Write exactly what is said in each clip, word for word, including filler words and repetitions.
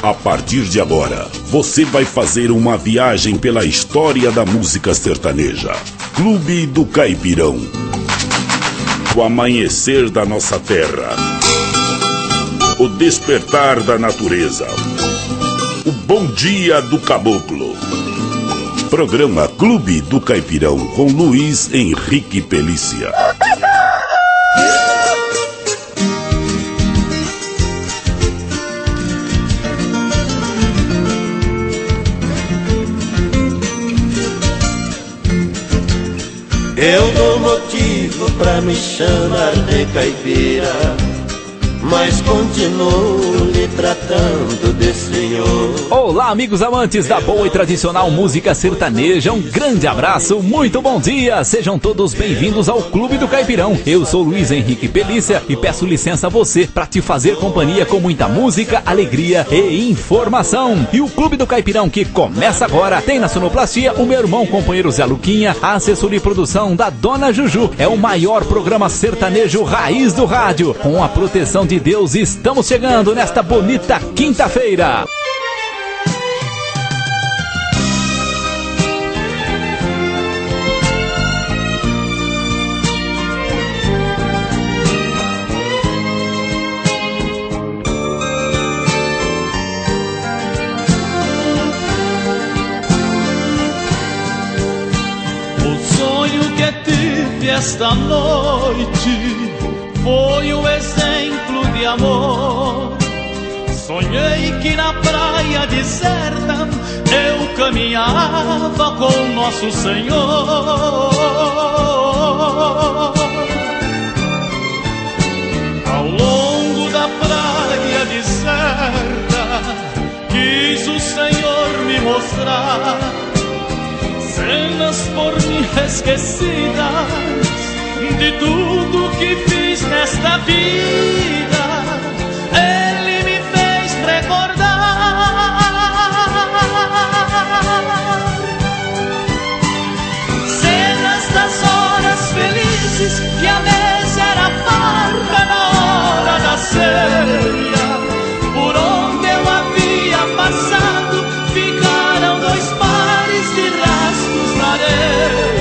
A partir de agora, você vai fazer uma viagem pela história da música sertaneja. Clube do Caipirão. O amanhecer da nossa terra. O despertar da natureza. O bom dia do caboclo. Programa Clube do Caipirão com Luiz Henrique Pelícia. Eu dou motivo pra me chamar de caipira, mas continuo lhe tratando de senhor. Olá, amigos amantes da boa e tradicional música sertaneja, um grande abraço, muito bom dia, sejam todos bem-vindos ao Clube do Caipirão. Eu sou Luiz Henrique Pelícia e peço licença a você para te fazer companhia com muita música, alegria e informação. E o Clube do Caipirão que começa agora tem na sonoplastia o meu irmão companheiro Zé Luquinha, a assessoria e produção da Dona Juju. É o maior programa sertanejo raiz do rádio, com a proteção de Deus. Estamos chegando nesta bonita quinta-feira. O sonho que tive esta noite foi o exemplo de amor. Sonhei que na praia deserta eu caminhava com Nosso Senhor. Ao longo da praia deserta quis o Senhor me mostrar cenas por mim esquecidas de tudo que fiz nesta vida. Ele me fez recordar cenas das horas felizes que a mesa era farta na hora da ceia. Por onde eu havia passado ficaram dois pares de rastros na areia.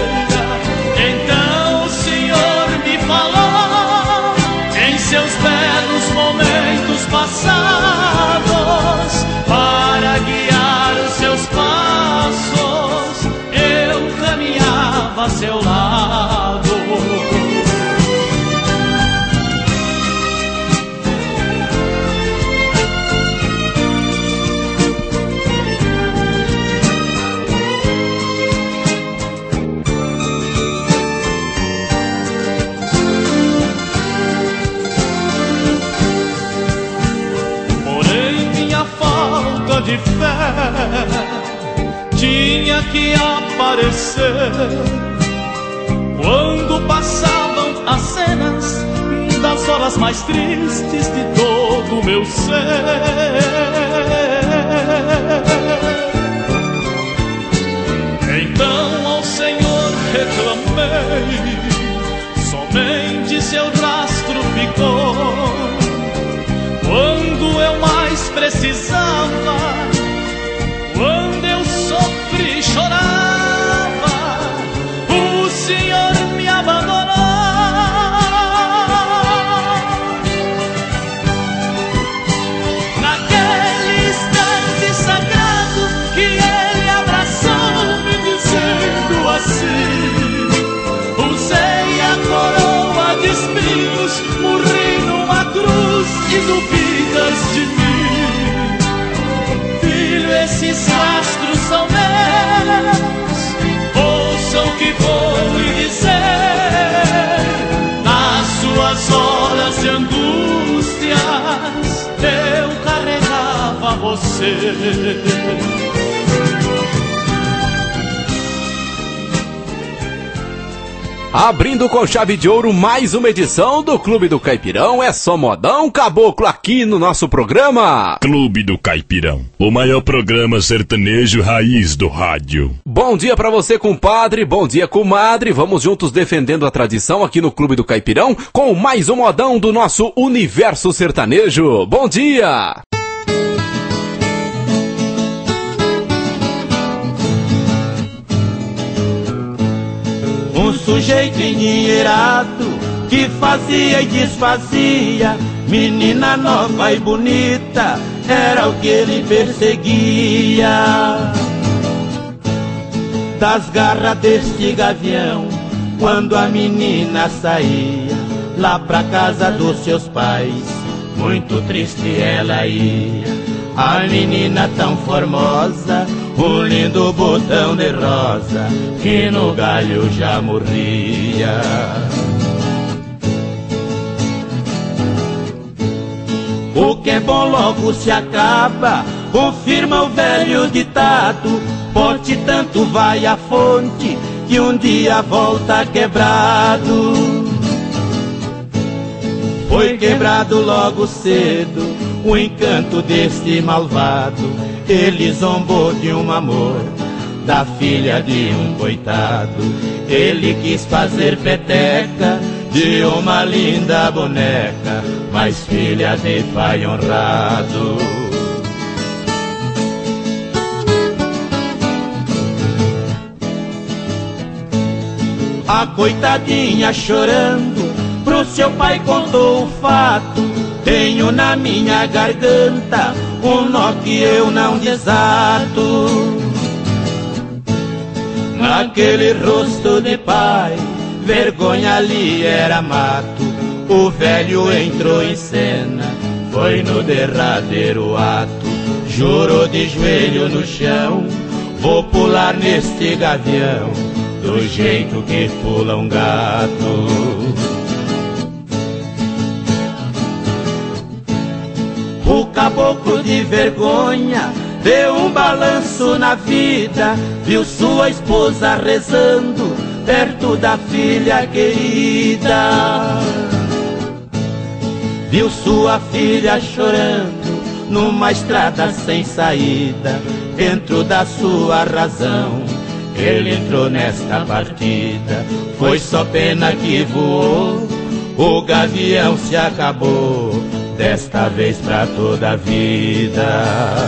Passados, para guiar os seus passos, eu caminhava a seu lado. De fé tinha que aparecer quando passavam as cenas das horas mais tristes de todo o meu ser. Então ao Senhor reclamei, somente seu rastro ficou. Quando eu mais precisava, quando eu sofri e chorava, o Senhor me abandonou. Naquele instante sagrado que Ele abraçou-me dizendo assim: usei a coroa de espinhos, morri numa cruz e duvidas de mim. Filho, esses rastros são meus, ouçam o que vou lhe dizer. Nas suas horas de angústias eu carregava você. Abrindo com chave de ouro mais uma edição do Clube do Caipirão, é só modão caboclo aqui no nosso programa. Clube do Caipirão, o maior programa sertanejo raiz do rádio. Bom dia pra você, compadre, bom dia, comadre, vamos juntos defendendo a tradição aqui no Clube do Caipirão com mais um modão do nosso universo sertanejo. Bom dia! um sujeito endinheirado que fazia e desfazia, menina nova e bonita, era o que ele perseguia. Das garras deste gavião, quando a menina saía lá pra casa dos seus pais, muito triste ela ia. A menina tão formosa, um lindo botão de rosa, que no galho já morria. O que é bom logo se acaba, confirma o velho ditado. Pote tanto vai à fonte, que um dia volta quebrado. Foi quebrado logo cedo o encanto deste malvado. Ele zombou de um amor da filha de um coitado. Ele quis fazer peteca de uma linda boneca, mas filha de pai honrado. A coitadinha chorando pro seu pai contou o fato. Tenho na minha garganta um nó que eu não desato. Naquele rosto de pai, vergonha ali era mato. O velho entrou em cena, foi no derradeiro ato. Jurou de joelho no chão, vou pular neste gavião, do jeito que pula um gato. O caboclo de vergonha deu um balanço na vida, viu sua esposa rezando perto da filha querida. Viu sua filha chorando numa estrada sem saída, dentro da sua razão ele entrou nesta partida. Foi só pena que voou, o gavião se acabou, desta vez pra toda a vida.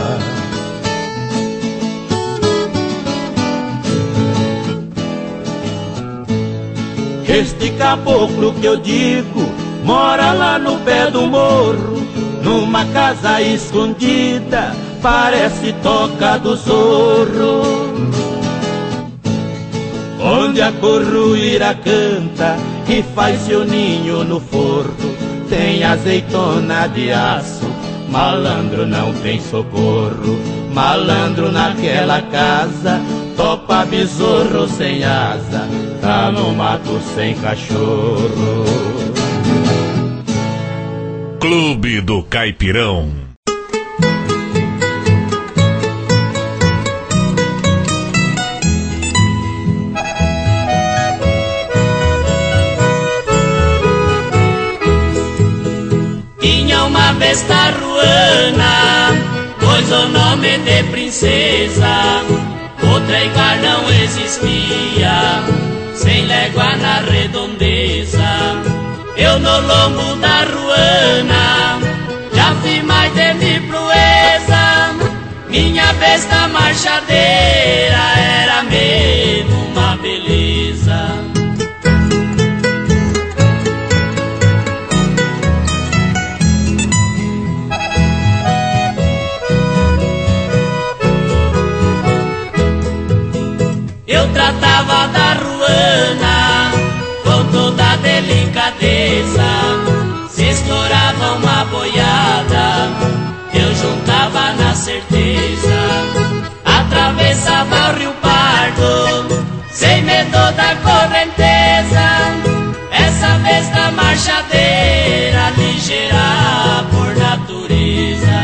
Este caboclo que eu digo mora lá no pé do morro, numa casa escondida, parece toca do zorro, onde a corruíra canta e faz seu ninho no forro. Tem azeitona de aço, malandro não tem socorro. Malandro naquela casa, topa besouro sem asa, tá no mato sem cachorro. Clube do Caipirão. Tinha uma besta ruana, pois o nome de princesa, outra igual não existia, sem légua na redondeza. Eu no lombo da ruana já fiz mais de mil proeza. Minha besta marchadeira era mesmo uma beleza. Eu tratava da ruana com toda delicadeza. Se estourava uma boiada, eu juntava na certeza. Atravessava o Rio Pardo, sem medo da correnteza. Essa vez da marchadeira, ligeira por natureza.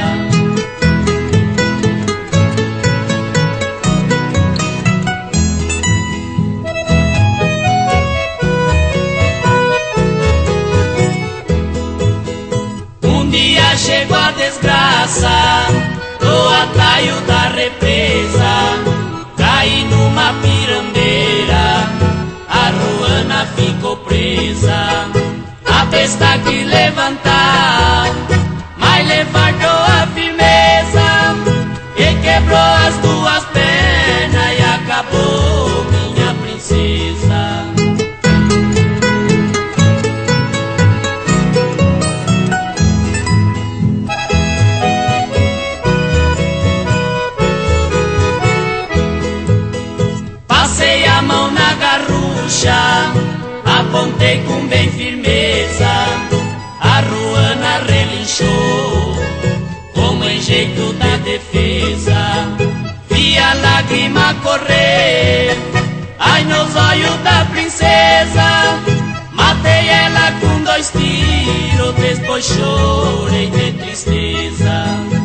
Chegou a desgraça do atalho da represa, caí numa pirambeira, a ruana ficou presa. A besta que levantar, mas levantou a firmeza e quebrou as duas pernas e acabou minha princesa. a mão na garrucha, apontei com bem firmeza. A ruana relinchou, como em jeito da defesa. Vi a lágrima correr, ai nos olhos da princesa. Matei ela com dois tiros, depois chorei de tristeza.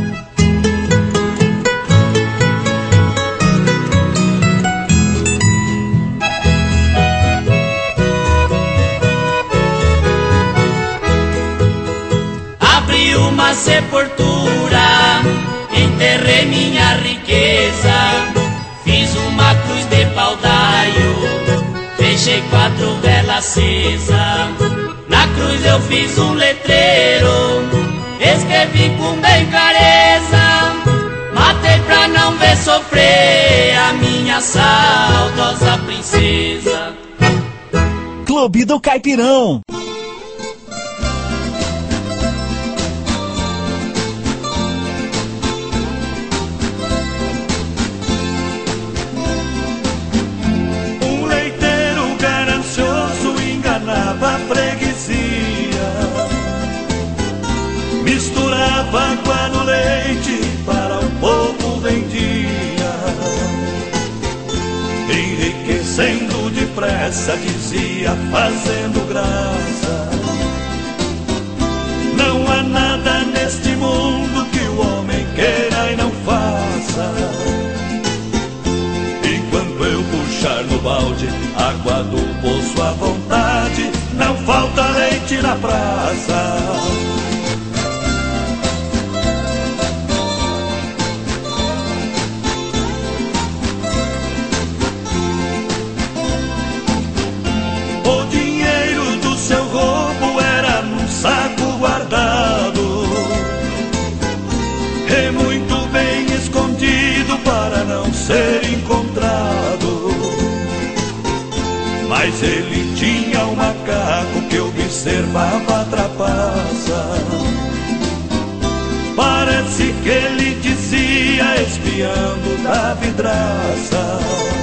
Abri uma sepultura, enterrei minha riqueza. Fiz uma cruz de pau-d'aio, deixei quatro velas acesas. Na cruz eu fiz um letreiro, escrevi com bem clareza. Matei pra não ver sofrer a minha saudosa princesa. Clube do Caipirão. A freguesia misturava água no leite, para o povo vendia, enriquecendo depressa, dizia, fazendo graça. Não há nada neste mundo que o homem queira e não faça. Enquanto eu puxar no balde água do poço à vontade, não falta leite na praça. O dinheiro do seu roubo era num saco guardado, e muito bem escondido para não ser encontrado. Mas ele tinha um macaco que observava a trapaça. Parece que ele dizia, espiando da vidraça: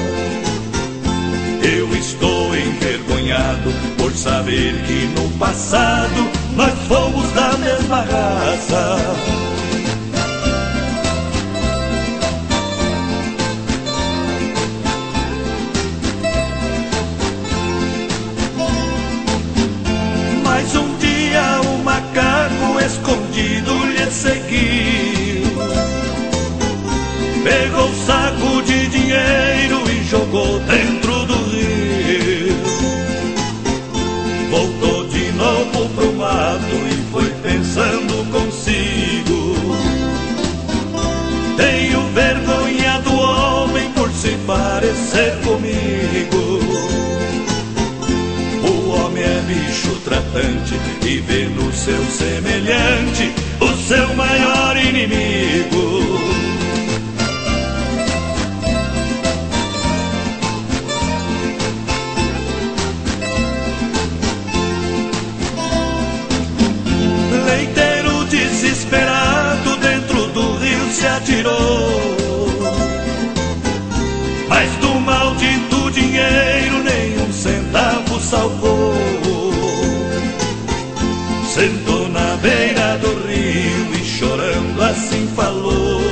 eu estou envergonhado por saber que no passado nós fomos da mesma raça. Mas um dia o macaco escondido lhe seguiu, pegou o saco de dinheiro e jogou dentro do rio. Voltou de novo pro mato e foi pensando consigo: tenho vergonha do homem por se parecer comigo. O homem é bicho tratante e vê no seu semelhante o seu maior inimigo. Leiteiro desesperado dentro do rio se atirou, mas do maldito dinheiro nenhum centavo salvou. Sentou na beira do rio e chorando assim falou: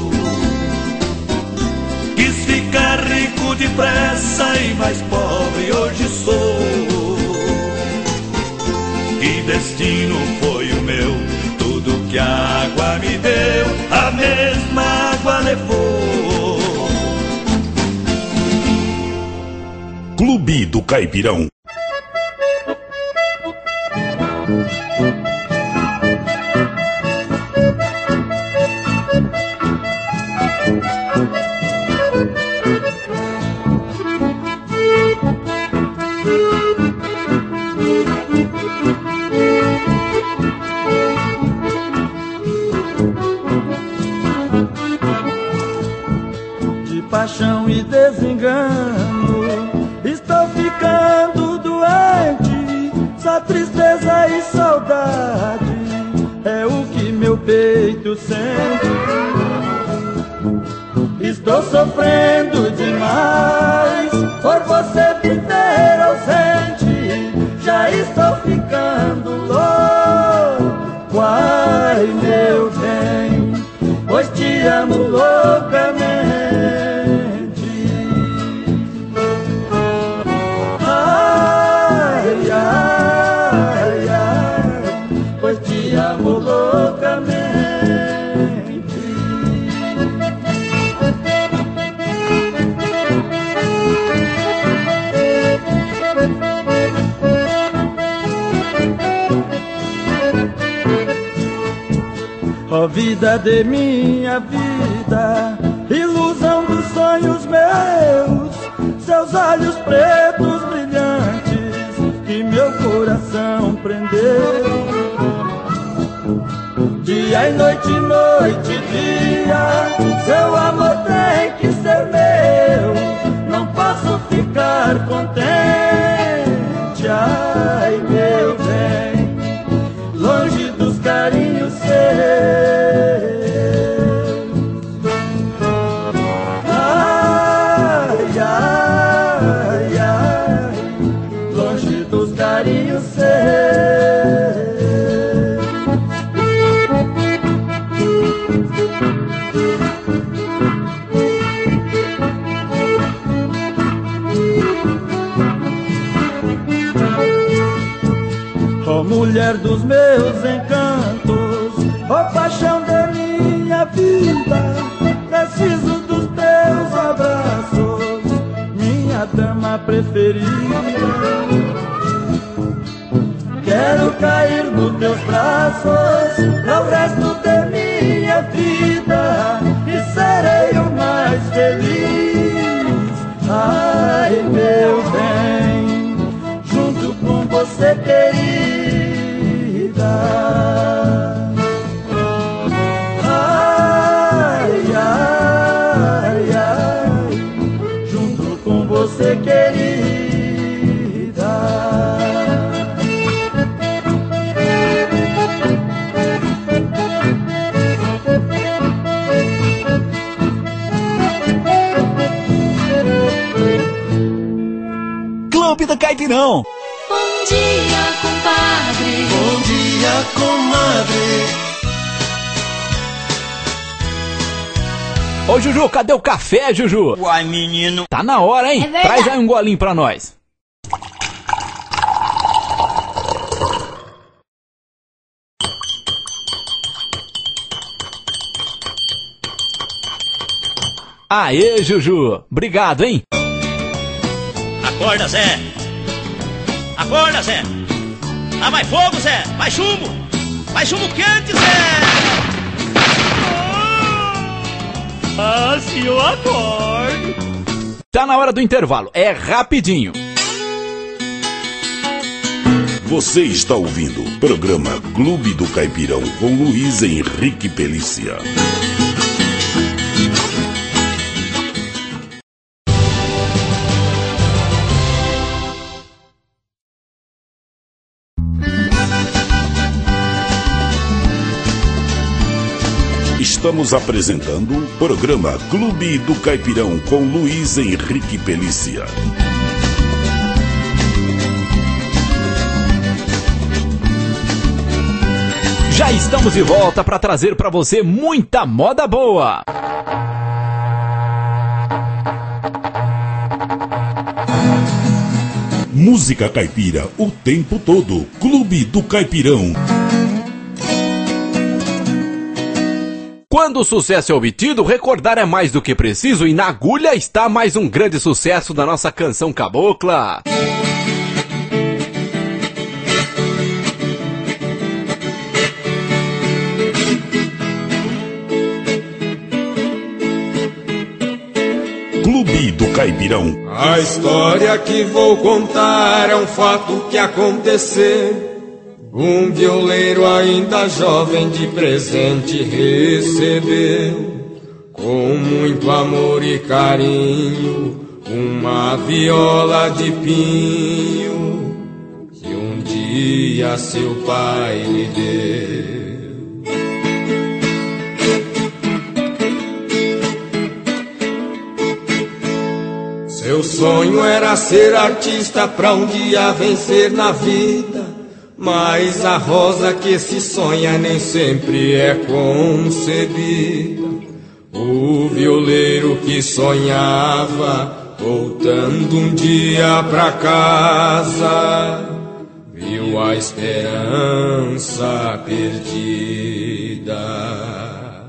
quis ficar rico depressa e mais pobre hoje sou. Que destino foi o meu? Tudo que a água me deu, a mesma água levou. Clube do Caipirão. De paixão e desengano estou ficando doente, só tristeza e saudade é o que meu peito sente. Estou sofrendo demais, por você viver ausente, já estou ficando louco. Ai, meu bem, pois te amo loucamente. Ai, ai, ai, pois te amo loucamente. Ó vida de minha vida, ilusão dos sonhos meus, seus olhos pretos brilhantes que meu coração prendeu. Dia e noite, noite e dia, seu amor tem que ser meu. Não posso ficar contente, ai meu bem, longe dos carinhos seus. Ai, ai, ai, longe dos carinhos seus. Ó mulher dos meus encantos, ó paixão da minha vida, preciso dos teus abraços, minha dama preferida. Quero cair nos teus braços pro resto de minha vida e serei o mais feliz. Ai, meu bem, junto com você, querida. Ai, ai, ai, junto com você, querida. Clube do Caipirão. Bom dia, compadre. Bom dia, comadre. Ô, Juju, cadê o café, Juju? Uai, menino. Tá na hora, hein? É Traz aí um golinho pra nós. Aê, Juju. Obrigado, hein? Acorda, Zé. Acorda, Zé. Ah, mais fogo, Zé. Mais chumbo. Mais chumbo quente, Zé. Ah, se eu acordo. Tá na hora do intervalo. É rapidinho. Você está ouvindo o programa Clube do Caipirão com Luiz Henrique Pelícia. Estamos apresentando o programa Clube do Caipirão com Luiz Henrique Pelícia. Já estamos de volta para trazer para você muita moda boa. Música caipira o tempo todo. Clube do Caipirão. Quando o sucesso é obtido, recordar é mais do que preciso e na agulha está mais um grande sucesso da nossa canção cabocla. Clube do Caipirão. A história que vou contar é um fato que aconteceu. Um violeiro ainda jovem de presente recebeu, com muito amor e carinho, uma viola de pinho que um dia seu pai lhe deu. Seu sonho era ser artista pra um dia vencer na vida, mas a rosa que se sonha nem sempre é concebida. O violeiro que sonhava, voltando um dia pra casa, viu a esperança perdida.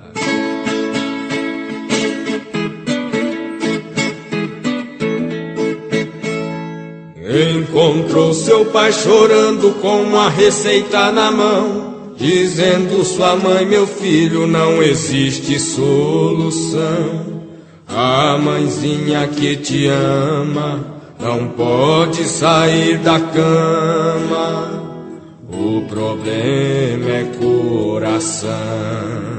Encontrou seu pai chorando com uma receita na mão, dizendo: sua mãe, meu filho, não existe solução. A mãezinha que te ama não pode sair da cama, o problema é coração.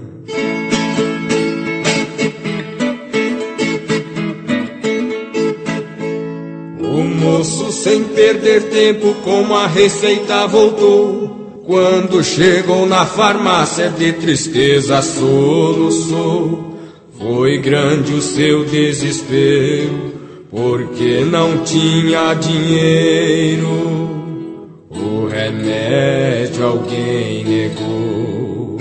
O moço, sem perder tempo, com a receita voltou. Quando chegou na farmácia, de tristeza soluçou. Foi grande o seu desespero, porque não tinha dinheiro. O remédio alguém negou.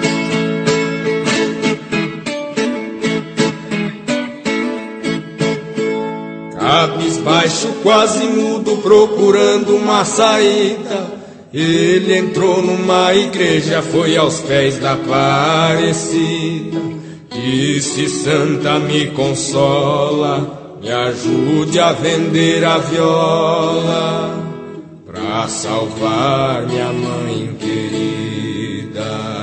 Cabisbaixo, quase mudo, procurando uma saída, ele entrou numa igreja, foi aos pés da Aparecida. Disse: santa, me consola, me ajude a vender a viola, pra salvar minha mãe querida.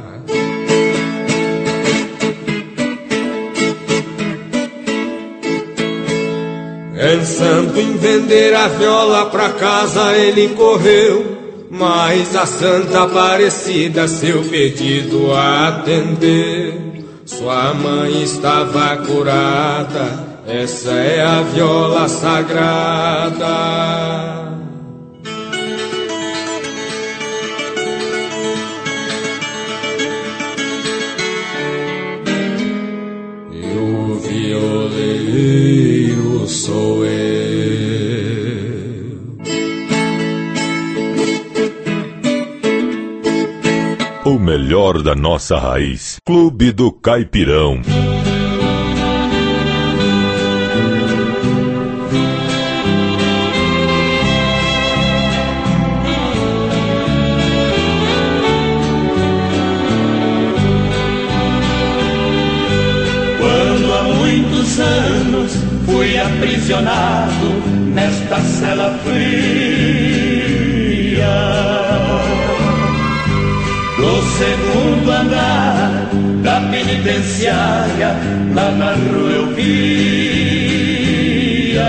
Pensando em vender a viola, pra casa ele correu, mas a Santa Aparecida seu pedido atendeu. Sua mãe estava curada, essa é a viola sagrada. E o violeiro sou eu. O melhor da nossa raiz. Clube do Caipirão. Quando há muitos anos fui aprisionado nesta cela fria do segundo andar da penitenciária, lá na rua eu via.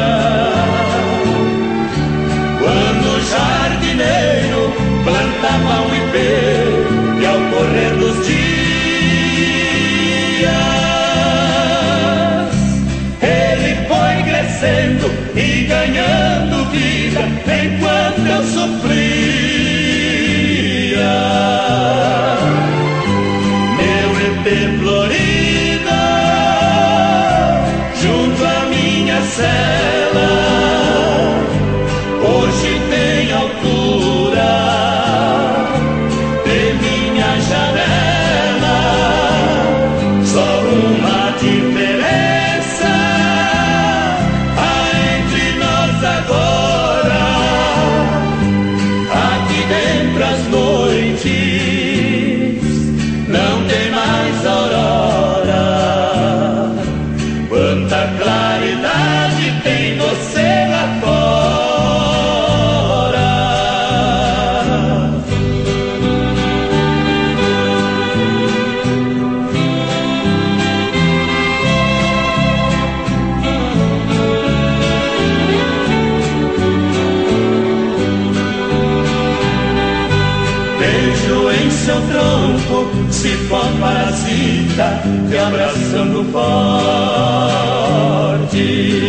Quando o jardineiro plantava um ipê, e ao correr dos dias ele foi crescendo e ganhando vida, enquanto eu sofria. Florida, junto à minha cela, hoje tem altura de minha janela, só uma diferença há entre nós agora. Aqui dentro as noites não tem mais aurora. Quanta claridade tem você lá fora. Beijo em seu tronco, cipó parasita, te abraçando forte.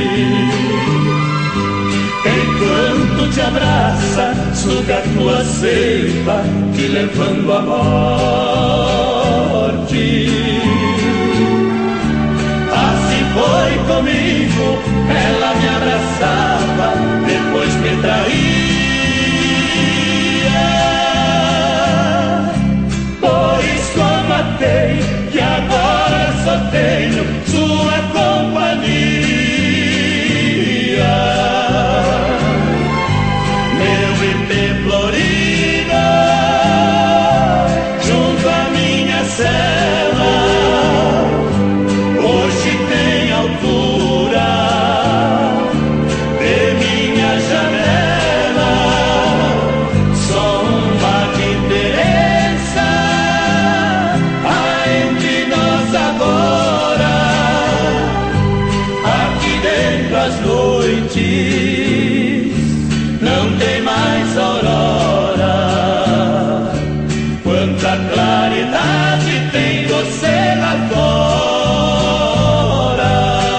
Enquanto te abraça, suga tua seiva, te levando à morte. Assim foi comigo, ela me abraçava, depois me traía. Por isso a matei, que agora só tenho sua companhia. Meu ipê florido, junto à minha cela, hoje tem altura de minha janela. Só uma diferença há entre nós agora. Aqui dentro as noites não tem mais aurora. Quanta claridade tem você lá fora.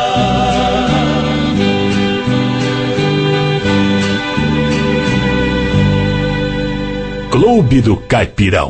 Clube do Caipirão.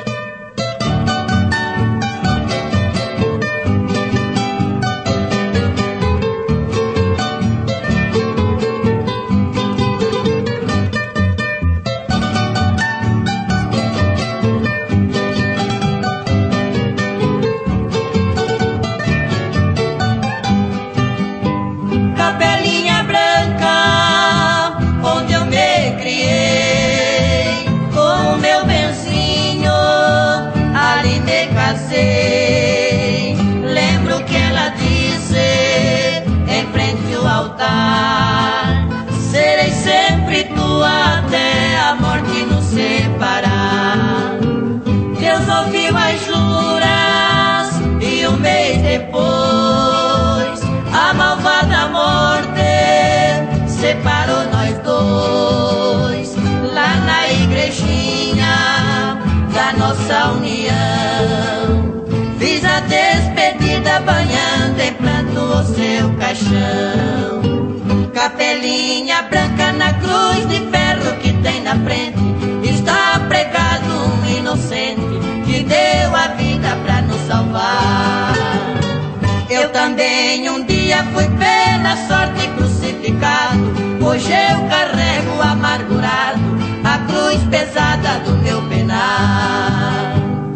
Capelinha branca, onde eu me criei, com o meu benzinho, ali me casei. Lembro que ela disse, em frente ao altar, serei sempre tua até a morte nos separar. Deus ouviu as juras e um mês depois a malvada morte separou nós dois. Lá na igrejinha da nossa união, fiz a despedida banhando em pranto o seu caixão. Capelinha branca na cruz de ferro que tem na frente, está pregado um inocente que deu a vida pra nos salvar. Eu também um dia fui pela sorte crucificado, hoje eu carrego amargurado a cruz pesada do meu penar.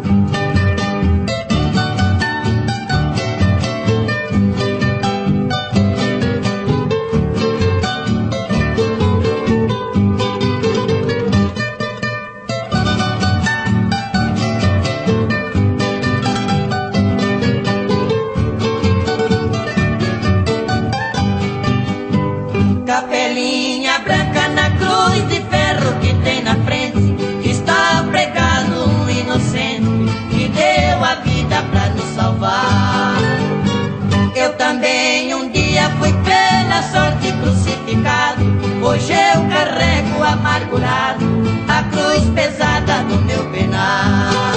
Capelinha branca na cruz de ferro que tem na frente, está pregado um inocente que deu a vida pra nos salvar. Eu também um dia fui pela sorte crucificado, hoje eu carrego amargurado a cruz pesada do meu penar.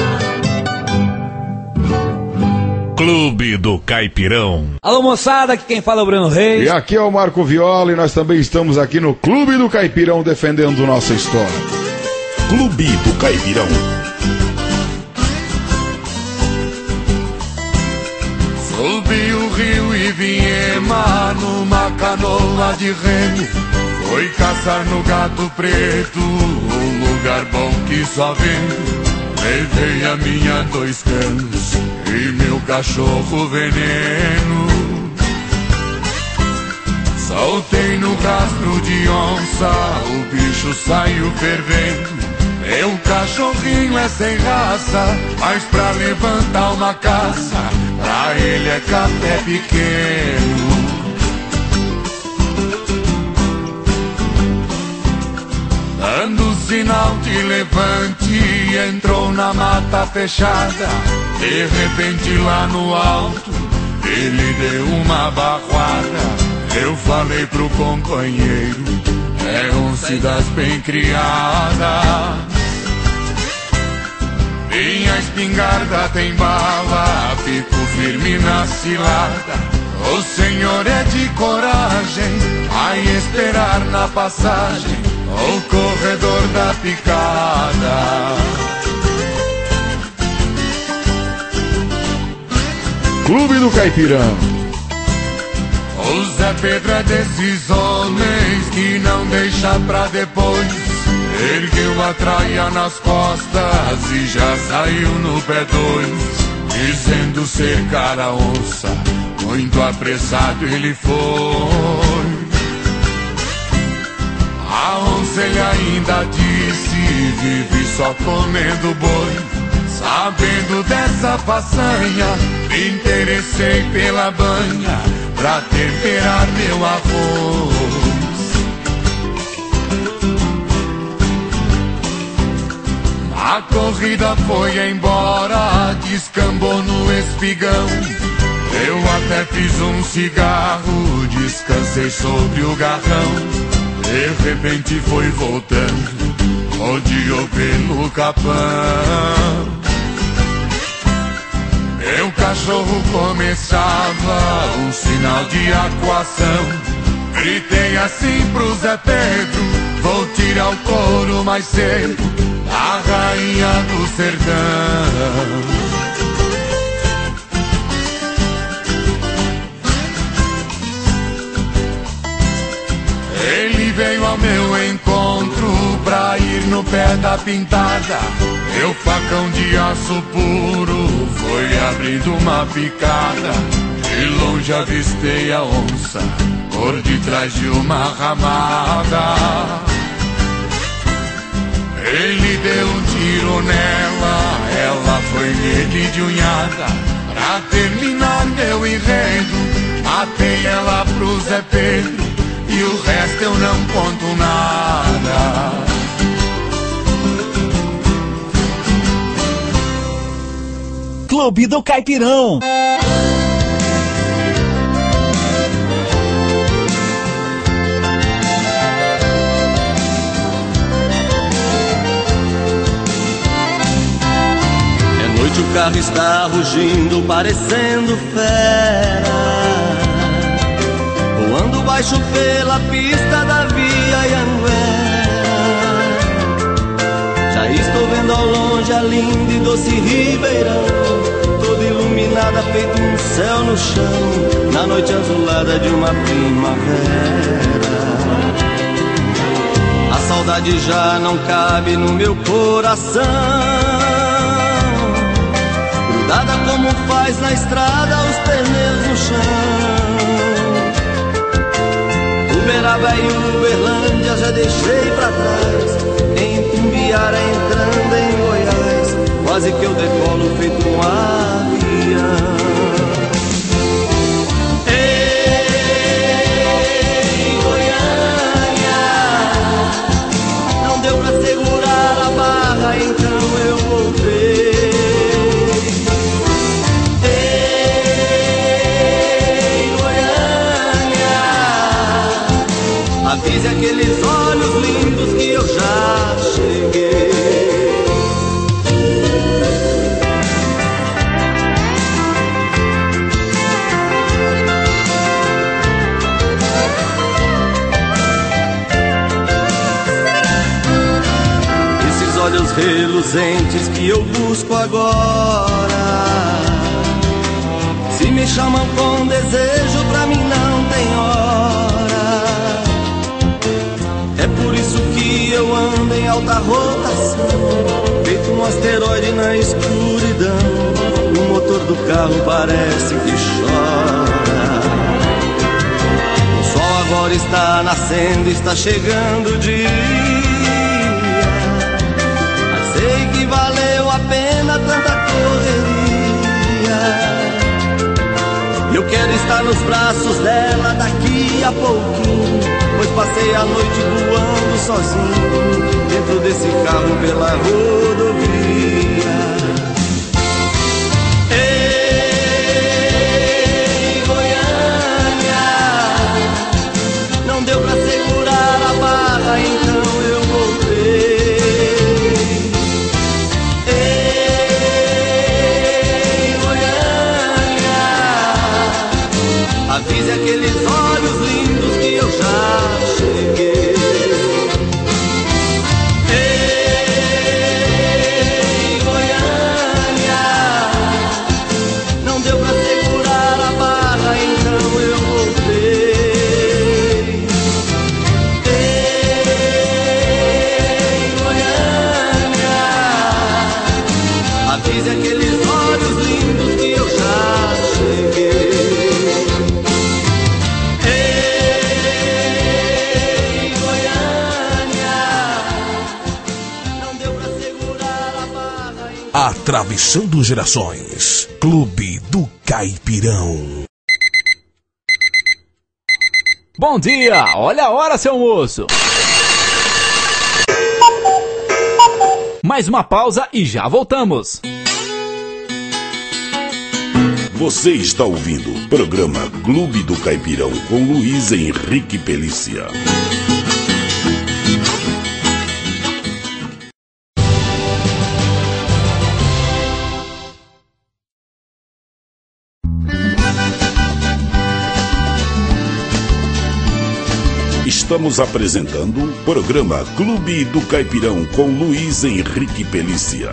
Clube do Caipirão. Alô moçada, aqui quem fala é o Bruno Reis. E aqui é o Marco Viola e nós também estamos aqui no Clube do Caipirão defendendo nossa história. Clube do Caipirão. Subi o rio e viema numa canoa de remo, foi caçar no Gato Preto, um lugar bom que só vendo. Levei a minha dois canos e meu cachorro veneno. Soltei no rastro de onça, o bicho saiu fervendo. Meu cachorrinho é sem raça, mas pra levantar uma caça, pra ele é café pequeno. Dando sinal de levante, entrou na mata fechada. De repente lá no alto, ele deu uma barroada. Eu falei pro companheiro, é onça das bem criada. Minha espingarda tem bala, fico firme na cilada. O senhor é de coragem, vai esperar na passagem o corredor da picada. Clube do Caipirão. pedra desses homens que não deixa pra depois. Ergueu a traia nas costas e já saiu no pé dois, dizendo ser cara onça, muito apressado ele foi. A onça ele ainda disse, vive só comendo boi. Sabendo dessa façanha, me interessei pela banha pra temperar meu arroz. A corrida foi embora, descambou no espigão. Eu até fiz um cigarro, descansei sobre o garrão. De repente foi voltando, rodeou pelo capão. Meu cachorro começava um sinal de acuação. Gritei assim pro Zé Pedro, vou tirar o couro mais cedo da rainha do sertão. Ele veio ao meu encontro pra ir no pé da pintada. Meu facão de aço puro foi abrindo uma picada. De longe avistei a onça por detrás de uma ramada. Ele deu um tiro nela, ela foi nele de unhada. Pra terminar meu enredo, matei ela pro Zé Pedro e o resto eu não conto nada. Clube do Caipirão. É noite, o carro está rugindo, parecendo fera, voando baixo pela pista da Via Anhanguera. Já estou vendo ao longe a linda e doce Ribeirão, toda iluminada feito um céu no chão, na noite azulada de uma primavera. A saudade já não cabe no meu coração, grudada como faz na estrada os pneus no chão. Uberaba e Uberlândia já deixei pra trás, em Tumbiara entrando em Goiás, quase que eu decolo feito um avião. Ei, Goiânia, não deu pra segurar a barra, então eu voltei. Ei, Goiânia, avise aqueles olhos lindos que eu já cheguei. Esses olhos reluzentes que eu busco agora, se me chamam com desejo, pra mim não tem hora. É por isso que eu ando em alta rotação, feito um asteroide na escuridão. O motor do carro parece que chora. O sol agora está nascendo, está chegando o dia, mas sei que valeu a pena tanta correria. Eu quero estar nos braços dela daqui a pouquinho, pois passei a noite voando sozinho dentro desse carro pela rodovia. Ei, Goiânia, não deu pra segurar a barra, então eu voltei. Ei, Goiânia, avise aqueles olhos lindos que eu já cheguei. Ei, Atravessando gerações. Clube do Caipirão. Bom dia, olha a hora, seu moço. Mais uma pausa e já voltamos. Você está ouvindo o programa Clube do Caipirão com Luiz Henrique Pelícia. Estamos apresentando o programa Clube do Caipirão com Luiz Henrique Pelícia.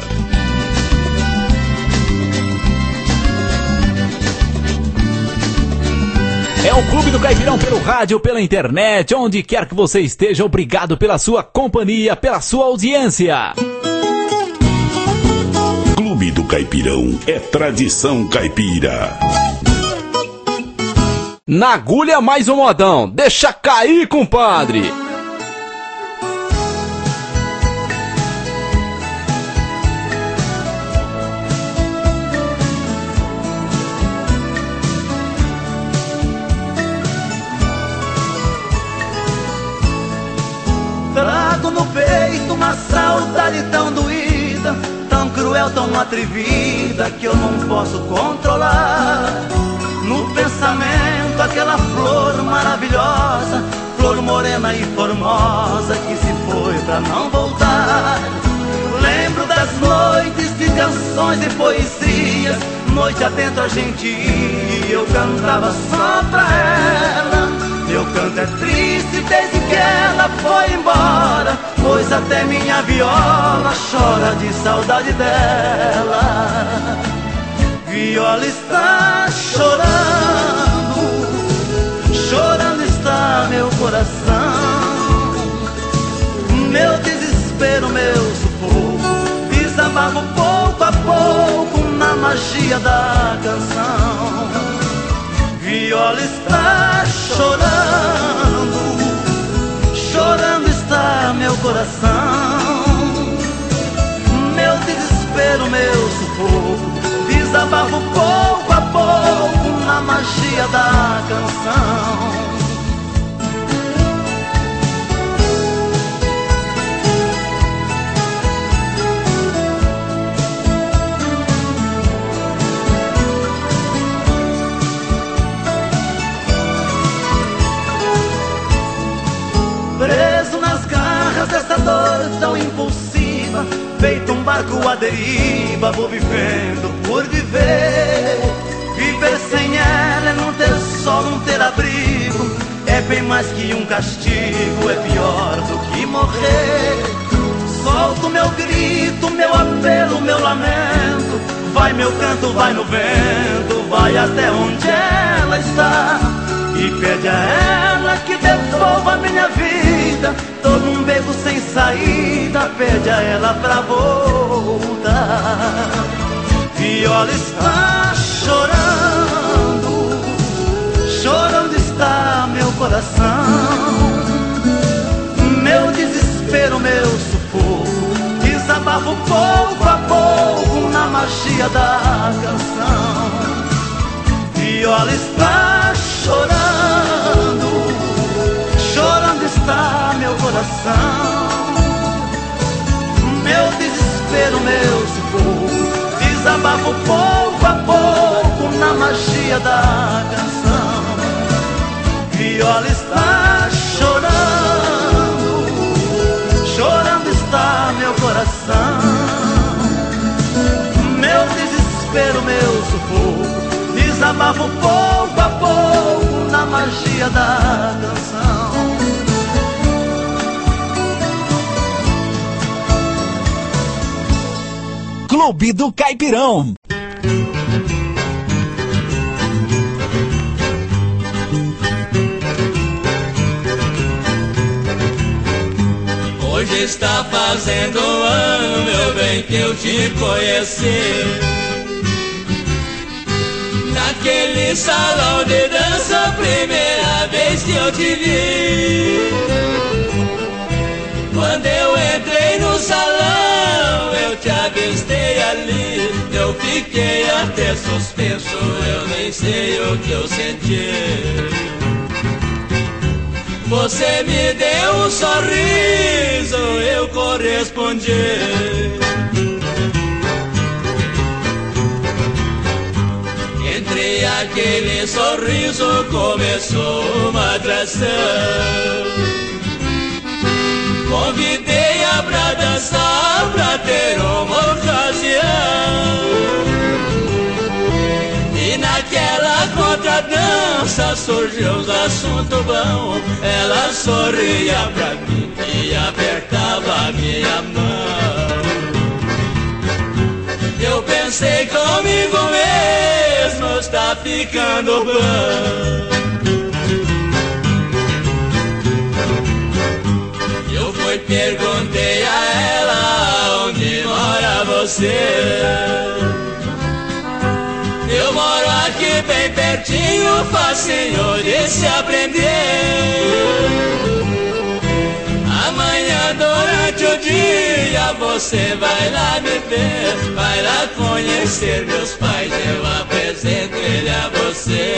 É o Clube do Caipirão pelo rádio, pela internet, onde quer que você esteja. Obrigado pela sua companhia, pela sua audiência. Clube do Caipirão é tradição caipira. Na agulha mais um modão, deixa cair, compadre. Trago no peito uma saudade tão doída, tão cruel, tão atrevida, que eu não posso controlar. No pensamento aquela flor maravilhosa, flor morena e formosa, que se foi pra não voltar. Lembro das noites de canções e poesias, noite adentro a gente ia, eu cantava só pra ela. Meu canto é triste desde que ela foi embora, pois até minha viola chora de saudade dela. Viola está chorando, chorando está meu coração. Meu desespero, meu sufoco, desabafo pouco a pouco na magia da canção. Viola está chorando, chorando está meu coração. Meu desespero, meu sufoco, desabafo pouco a pouco na magia da canção. Preso nas garras dessa dor tão impulsiva, feito um barco à deriva, vou vivendo por viver. Viver sem ela é não ter sol, não ter abrigo, é bem mais que um castigo, é pior do que morrer. Solto meu grito, meu apelo, meu lamento, vai meu canto, vai no vento, vai até onde ela está. E pede a ela que devolva minha vida, todo um beco sem saída, pede a ela pra voltar. Viola está chorando, chorando está meu coração. Meu desespero, meu sufoco, desabafo pouco a pouco na magia da canção. Viola está chorando, chorando está meu coração. Meu desespero, meu sufoco, desabafo pouco a pouco na magia da canção. Viola está chorando, chorando está meu coração. Meu desespero, meu sufoco, desabafo pouco a pouco na magia da canção. Clube do Caipirão. Hoje está fazendo um ano, meu bem, que eu te conheci. Naquele salão de dança, primeira vez que eu te vi. Quando eu entrei no salão, eu te avistei ali. eu fiquei até suspenso, eu nem sei o que eu senti. Você me deu um sorriso, eu correspondi. Entre aquele sorriso começou uma atração. Convidei-a pra dançar, pra ter uma ocasião. E naquela contradança surgiu um assunto bom. Ela sorria pra mim e apertava a minha mão. Eu pensei comigo mesmo, está ficando bom. Eu fui, perguntei a ela onde mora você. Eu moro aqui bem pertinho, facinho de se aprender. Amanhã durante o dia você vai lá me ver, vai lá conhecer meus pais, eu apresento ele a você.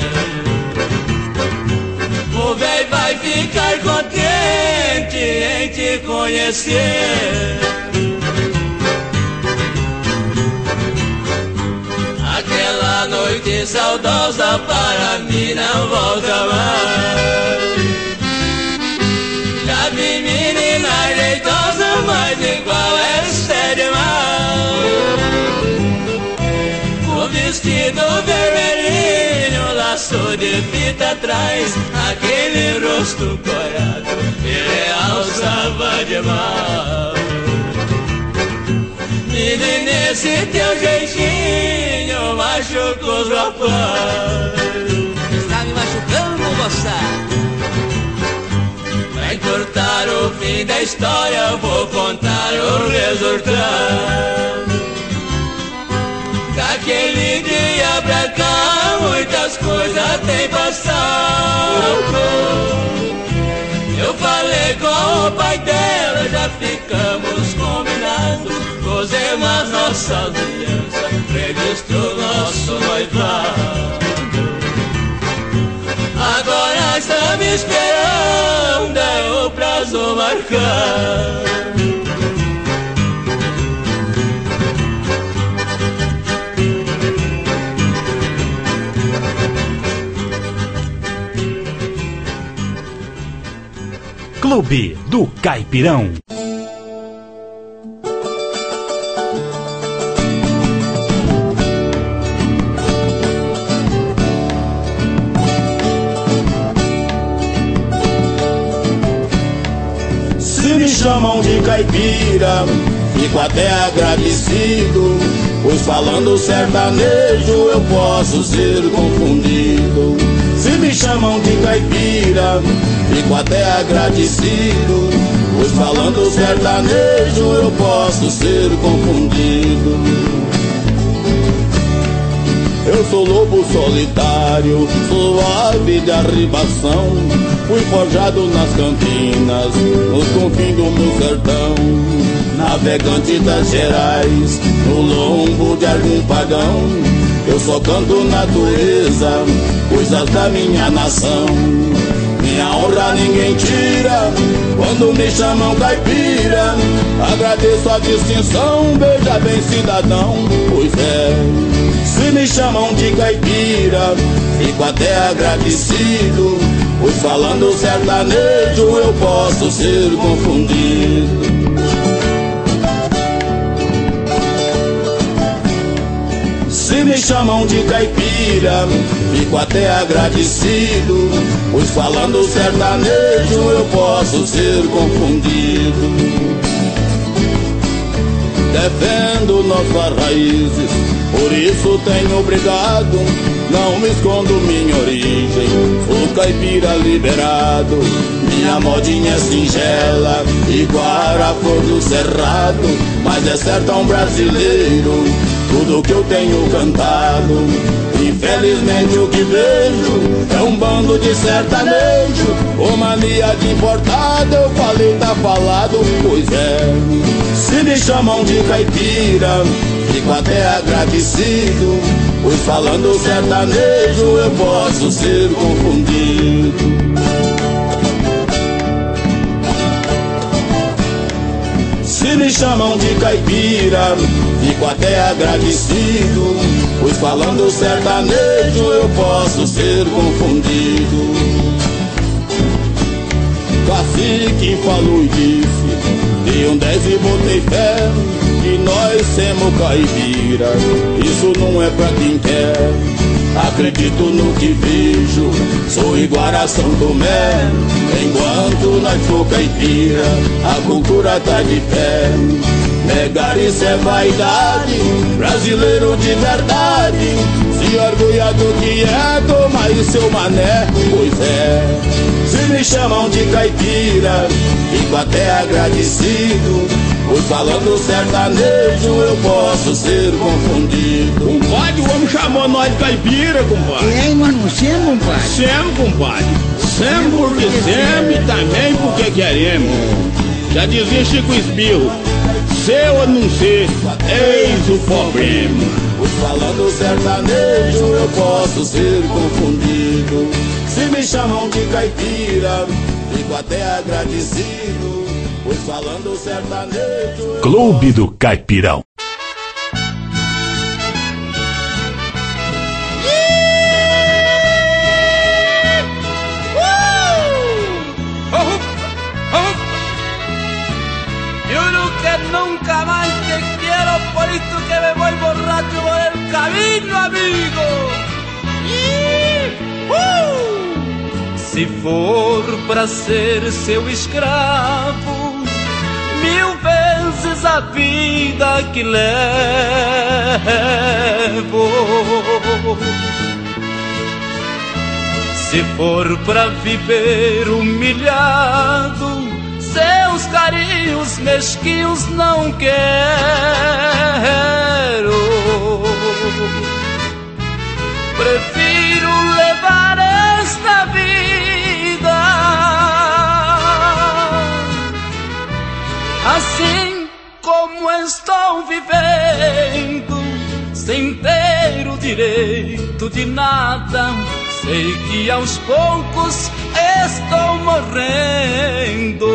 O véi vai ficar contente em te conhecer. Aquela noite saudosa para mim não volta mais. Já vi menina jeitosa, mas igual essa é demais. O vestido vermelhinho, laço de fita atrás, aquele rosto corado me realçava demais. Menina, esse teu jeitinho machucou os rapazes. Está me machucando, moçada. Pra encurtar o fim da história, vou contar o resultado. Daquele dia pra cá, muitas coisas têm passado. Eu falei com o pai dela, já ficamos combinados. Fizemos as nossas alianças, registrou nosso noivado. Agora estamos esperando é o prazo marcado. Clube do Caipirão. Me chamam de caipira, fico até agradecido, pois falando sertanejo eu posso ser confundido. Se me chamam de caipira, fico até agradecido, pois falando sertanejo eu posso ser confundido. Eu sou lobo solitário, sou ave de arribação. Fui forjado nas campinas, nos confins do meu sertão. Navegante das Gerais, no lombo de algum pagão. Eu só canto natureza, coisas da minha nação. Minha honra ninguém tira, quando me chamam caipira. Agradeço a distinção, veja bem cidadão, pois é. Se me chamam de caipira, fico até agradecido, pois falando sertanejo eu posso ser confundido. Se me chamam de caipira, fico até agradecido, pois falando sertanejo eu posso ser confundido. Defendo nossas raízes, por isso tenho brigado. Não me escondo minha origem, sou caipira liberado. Minha modinha é singela, igual a flor do cerrado, mas é sertão brasileiro. tudo que eu tenho cantado. Infelizmente o que vejo é um bando de sertanejo, com mania de importado. Eu falei, tá falado, pois é. Se me chamam de caipira, fico até agradecido, pois falando sertanejo eu posso ser confundido. Se me chamam de caipira, fico até agradecido, pois falando sertanejo eu posso ser confundido. Cacique falou e disse, dei um dez e botei fé, que nós somos caipira, isso não é pra quem quer. Acredito no que vejo, sou igual a São Tomé. Enquanto nós for caipira, a cultura tá de pé. Negar isso é vaidade, brasileiro de verdade. Se orgulha do que é, toma aí seu mané, pois é. Se me chamam de caipira, fico até agradecido, pois falando sertanejo eu posso ser confundido. Compadre, o homem chamou nós de caipira, compadre. E aí, nós não somos, compadre? Sempre, compadre. Sempre porque sempre, também porque queremos. Já dizia Chico Espirro, ser ou não ser, eis o problema. Pois falando sertanejo eu posso ser confundido. Se me chamam de caipira, fico até agradecido, pois falando sertanejo... Clube do Caipirão. Juro que nunca más te quiero, por esto que me voy borracho por el camino, amigo. Se for pra ser seu escravo, mil vezes a vida que levo. Se for pra viver humilhado, seus carinhos mesquinhos não quero. Prefiro levar esta vida assim como estou vivendo, sem ter o direito de nada. Sei que aos poucos estou morrendo.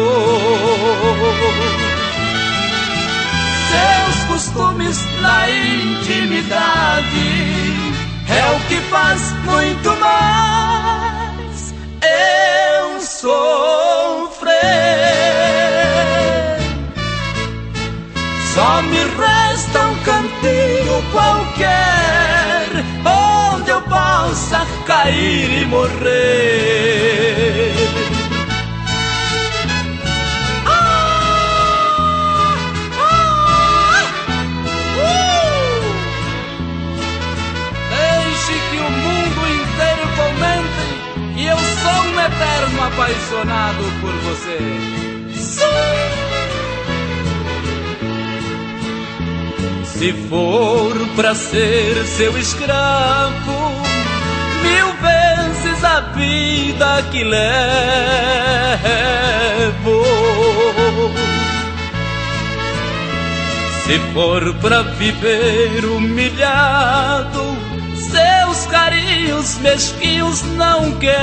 Seus costumes na intimidade é o que faz muito mais eu sofrer. Só me resta um cantinho qualquer onde eu possa cair e morrer. Ah, ah, uh. Deixe que o mundo inteiro comente que eu sou um eterno apaixonado por você. Sim. Se for pra ser seu escravo, mil vezes a vida que levo. Se for pra viver humilhado, seus carinhos mesquinhos não quero.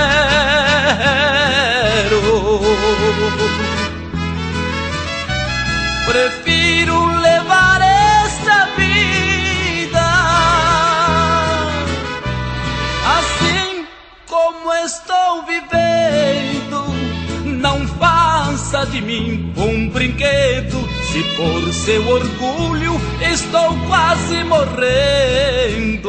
Prefiro levar esta vida assim como estou vivendo. Não faça de mim um brinquedo, se por seu orgulho estou quase morrendo.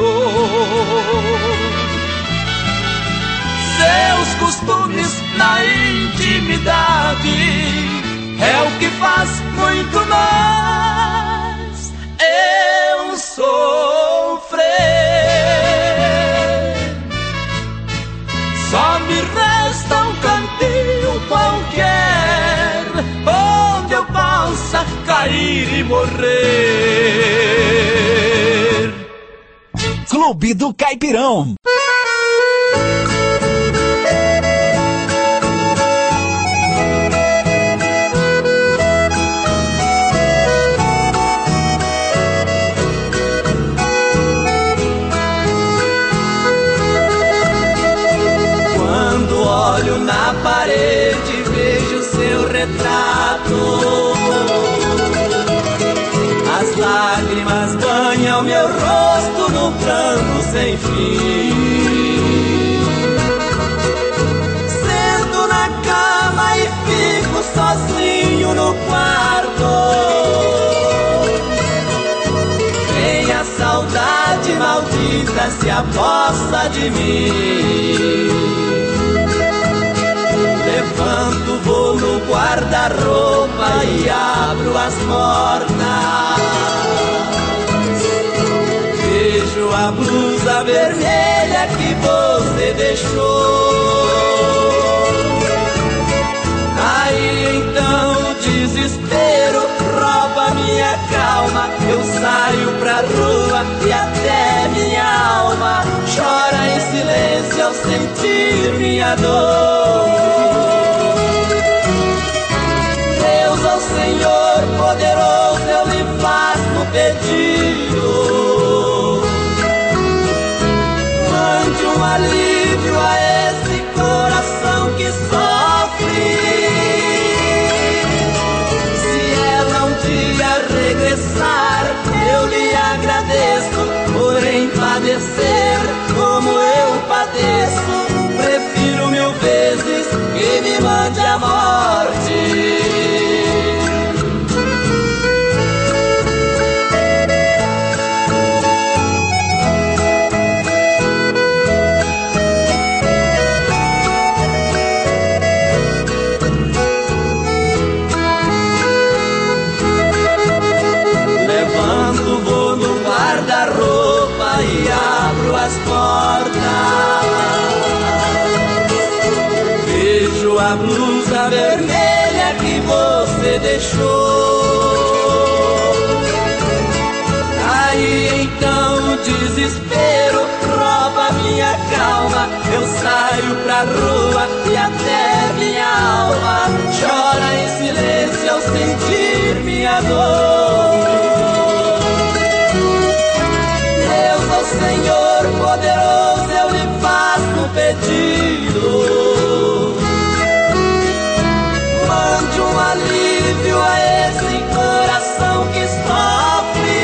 Seus costumes na intimidade é o que faz muito mais eu sofrer. Só me resta um cantinho qualquer onde eu possa cair e morrer. Clube do Caipirão. Quando olho na parede vejo seu retrato, as lágrimas banham meu rosto no pranto sem fim. Sento na cama e fico sozinho no quarto. Vem a saudade maldita se aposta de mim. Levanto, vou no guarda-roupa e abro as portas. Vejo a blusa vermelha que você deixou. Aí então o desespero rouba minha calma. Eu saio pra rua e até minha alma chora em silêncio ao sentir minha dor. Deus, ó Senhor poderoso, eu lhe faço um pedido. Mande um alívio a esse coração que sofre. Se ela um dia regressar, eu lhe agradeço por padecer como eu padeço. Prefiro mil vezes que me mande a morte. Levanto, vou no guarda-roupa e abro as portas. Vejo a blusa vermelha que você deixou. Aí então o desespero rouba minha calma. Eu saio pra rua e até minha alma chora em silêncio ao sentir minha dor. Deus, ó Senhor poderoso, eu lhe faço um pedido. Mande um alívio a esse coração que sofre.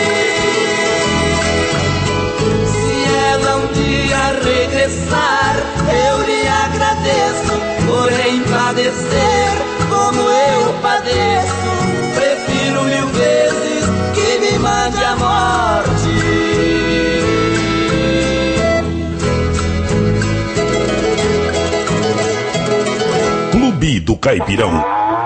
Se ela um dia regressar, eu lhe agradeço por padecer como eu padeço. Prefiro mil vezes que me mande a morte. Clube do Caipirão.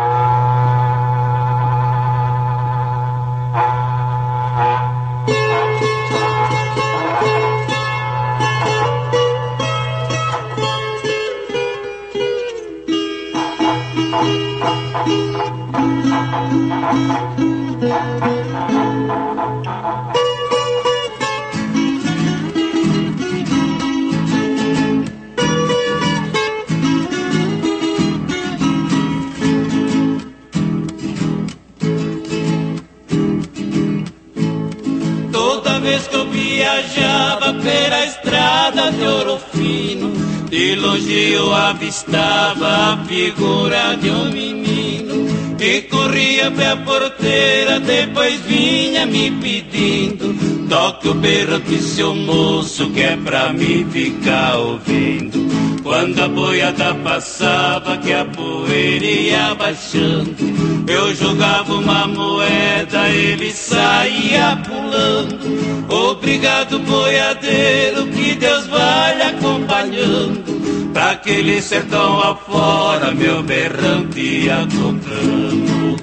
Toda vez que eu viajava pela estrada de Ouro Fino, de longe eu avistava a figura de um menino que corria pra porteira, depois vinha me pedindo: toque o berro, seu moço, que é pra mim ficar ouvindo. Quando a boiada passava, que a poeira ia baixando, eu jogava uma moeda, ele saía pulando. Obrigado, boiadeiro, que Deus vai lhe acompanhando. Pra aquele sertão afora, meu berrante ia tocando.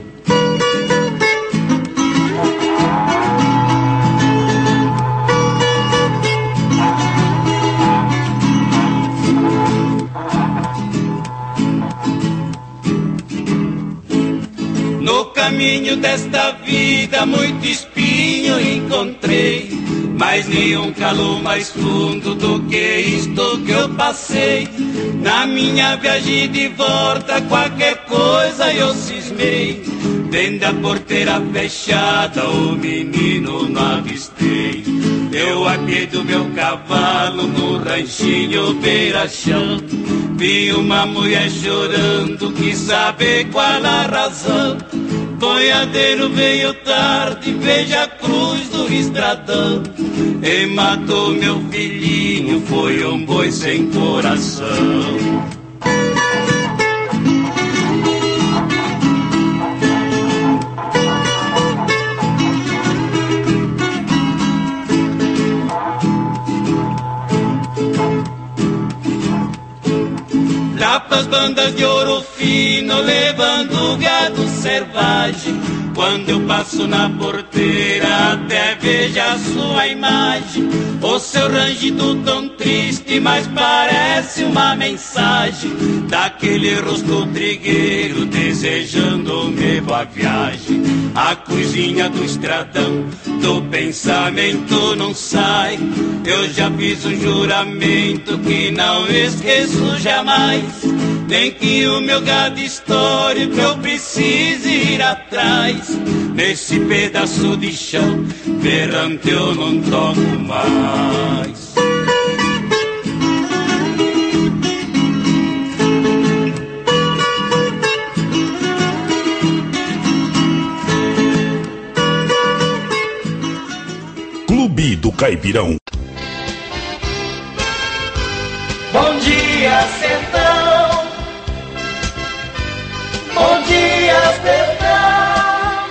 No caminho desta vida muito espinho encontrei, mas nenhum calor mais fundo do que isto que eu passei. Na minha viagem de volta, qualquer coisa eu cismei. Dentro da porteira fechada, o menino não avistei. Eu apiei do meu cavalo no ranchinho beira-chão. Vi uma mulher chorando, quis saber qual a razão. Boiadeiro veio tarde, veja a cruz do estradão. E matou meu filhinho, foi um boi sem coração. Lá pras bandas de ouro fino, levando gado selvagem. Quando eu passo na porteira, até veja a sua imagem. O seu rangido tão triste, mas parece uma mensagem daquele rosto trigueiro, desejando-me boa viagem. A cruzinha do estradão, do pensamento não sai. Eu já fiz um juramento que não esqueço jamais. Nem que o meu gado histórico eu precise ir atrás. Nesse pedaço de chão, berrante eu não toco mais. Clube do Caipirão. Bom dia, sertão. Bom dia, sertão.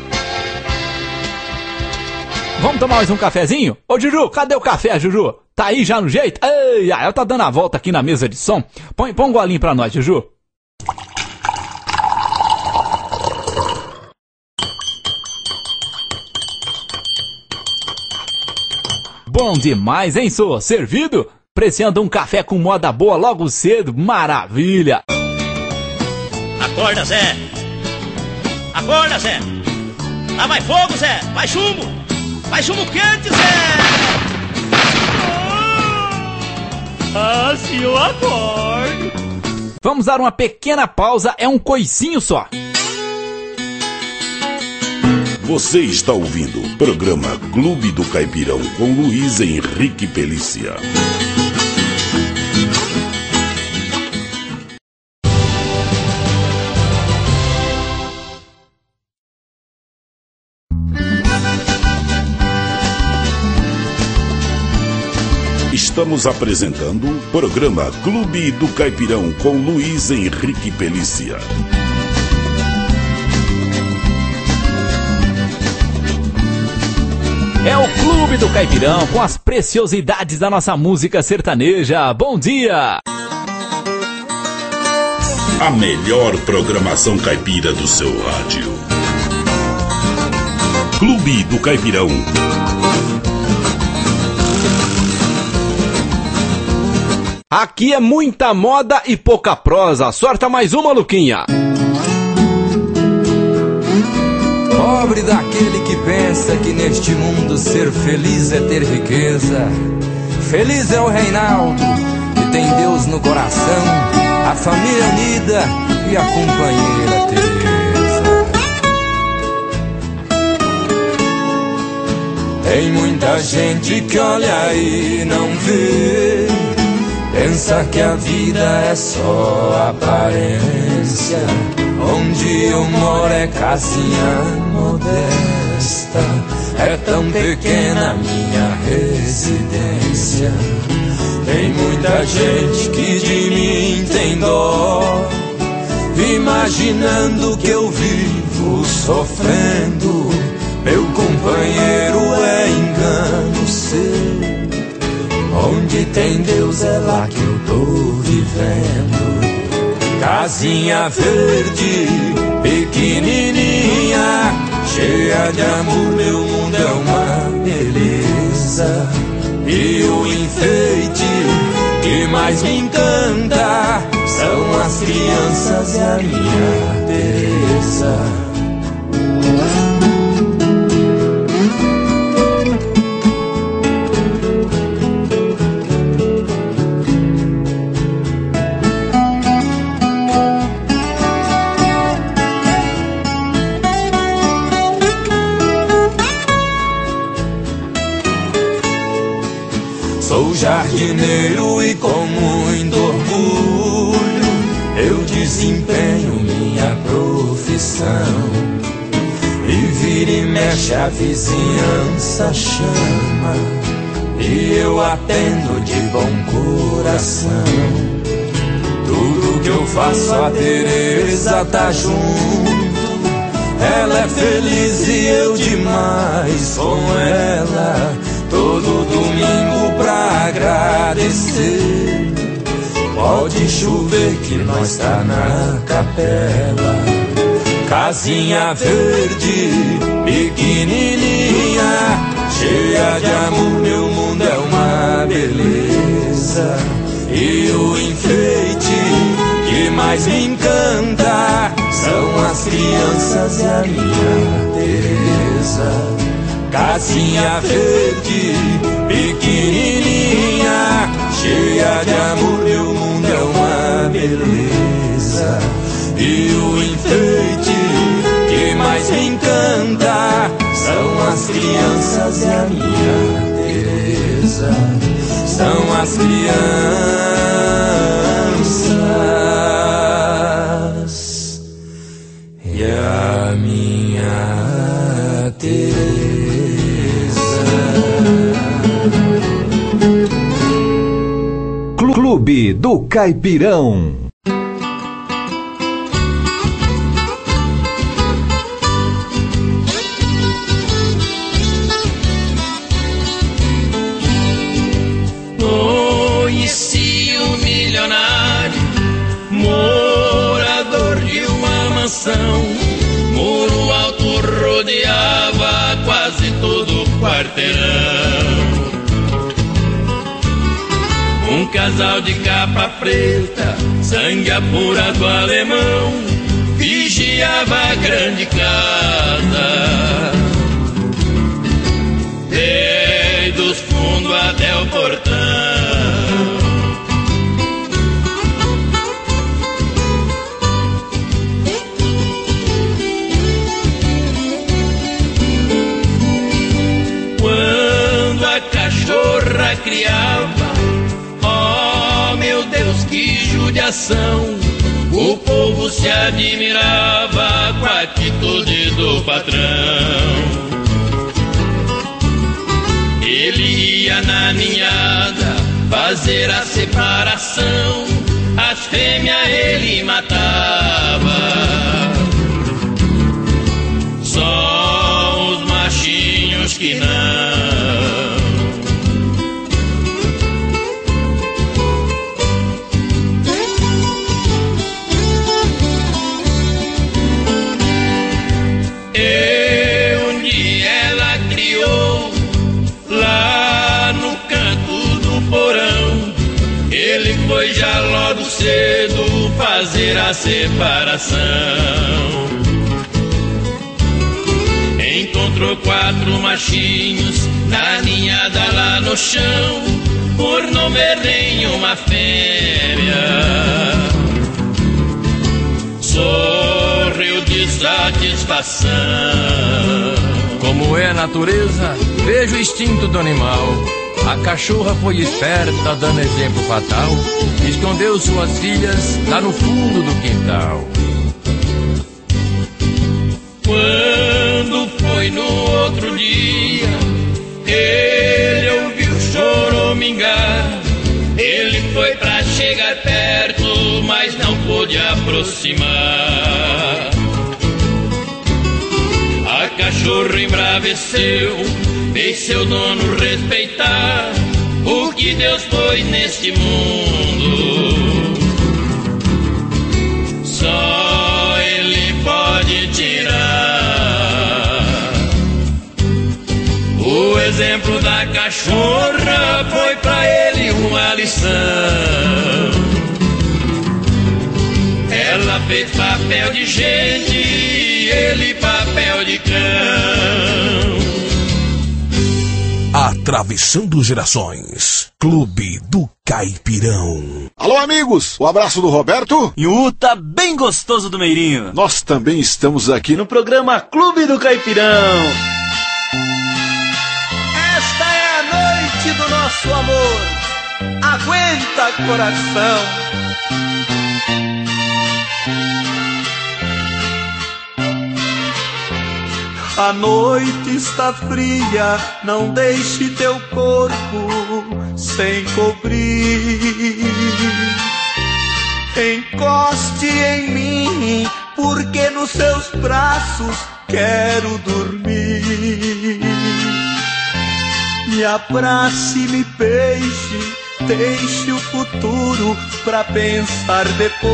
Vamos tomar mais um cafezinho? Ô Juju, cadê o café, Juju? Tá aí já no jeito? Ei, ela tá dando a volta aqui na mesa de som. Põe, põe um golinho pra nós, Juju. Bom demais, hein, sou? Servido? Preciando um café com moda boa logo cedo? Maravilha! Acorda, Zé! Acorda, Zé! Lá vai fogo, Zé! Vai chumbo! Vai chumbo quente, Zé! Ah, se eu acordo! Vamos dar uma pequena pausa, é um coicinho só. Você está ouvindo o programa Clube do Caipirão com Luiz Henrique Pelícia. Estamos apresentando o programa Clube do Caipirão com Luiz Henrique Pelícia. É o Clube do Caipirão com as preciosidades da nossa música sertaneja. Bom dia! A melhor programação caipira do seu rádio. Clube do Caipirão. Aqui é muita moda e pouca prosa. Sorta mais uma, Luquinha. Pobre daquele que pensa que neste mundo ser feliz é ter riqueza. Feliz é o Reinaldo, que tem Deus no coração, a família unida e a companheira Teresa. Tem muita gente que olha e não vê, pensa que a vida é só aparência. Onde eu moro é casinha modesta, é tão pequena minha residência. Tem muita gente que de mim tem dó, imaginando que eu vivo sofrendo. Meu companheiro é engano seu, onde tem Deus é lá que eu tô vivendo. Casinha verde, pequenininha, cheia de amor, meu mundo é uma beleza. E o enfeite que mais me encanta são as crianças e a minha Teresa. jardineiro e com muito orgulho eu desempenho minha profissão. E vira e mexe a vizinhança chama, e eu atendo de bom coração. Tudo que eu faço a Teresa tá junto, ela é feliz e eu demais com ela. Todo domingo pra agradecer, pode chover que nós tá na capela. Casinha verde, pequenininha, cheia de amor, meu mundo é uma beleza. E o enfeite que mais me encanta são as crianças e a minha Teresa. Casinha verde, pequenininha, cheia de amor, meu mundo é uma beleza. E o enfeite que mais me encanta são as crianças e a minha Teresa. São as crianças e a minha Teresa. Clube do Caipirão. Conheci um milionário, morador de uma mansão. Muro alto rodeava quase todo o quarteirão. Um casal de capa preta, sangue apurado alemão, vigiava a grande casa, desde os fundos até o portão. Quando a cachorra criava, oh meu Deus, que judiação! O povo se admirava com a atitude do patrão. Ele ia na ninhada fazer a separação, as fêmeas ele matava, só os machinhos que não. Foi já logo cedo fazer a separação. Encontrou quatro machinhos na ninhada lá no chão, por não ver nenhuma fêmea. Sorriu de satisfação. Como é a natureza, vejo o instinto do animal. A cachorra foi esperta, dando exemplo fatal, escondeu suas filhas lá no fundo do quintal. Quando foi no outro dia, ele ouviu choramingar. Ele foi pra chegar perto, mas não pôde aproximar. A cachorra embraveceu, fez seu dono respeitar o que Deus pôs neste mundo. Só Ele pode tirar. O exemplo da cachorra foi pra ele uma lição. Ela fez papel de gente e ele papel de cão. Atravessando gerações. Clube do Caipirão. Alô, amigos! O abraço do Roberto. E o Uta bem gostoso do Meirinho. Nós também estamos aqui no programa Clube do Caipirão. Esta é a noite do nosso amor. aguenta coração. A noite está fria, não deixe teu corpo sem cobrir. Encoste em mim, porque nos seus braços quero dormir. Me abrace, me beije, deixe o futuro pra pensar depois.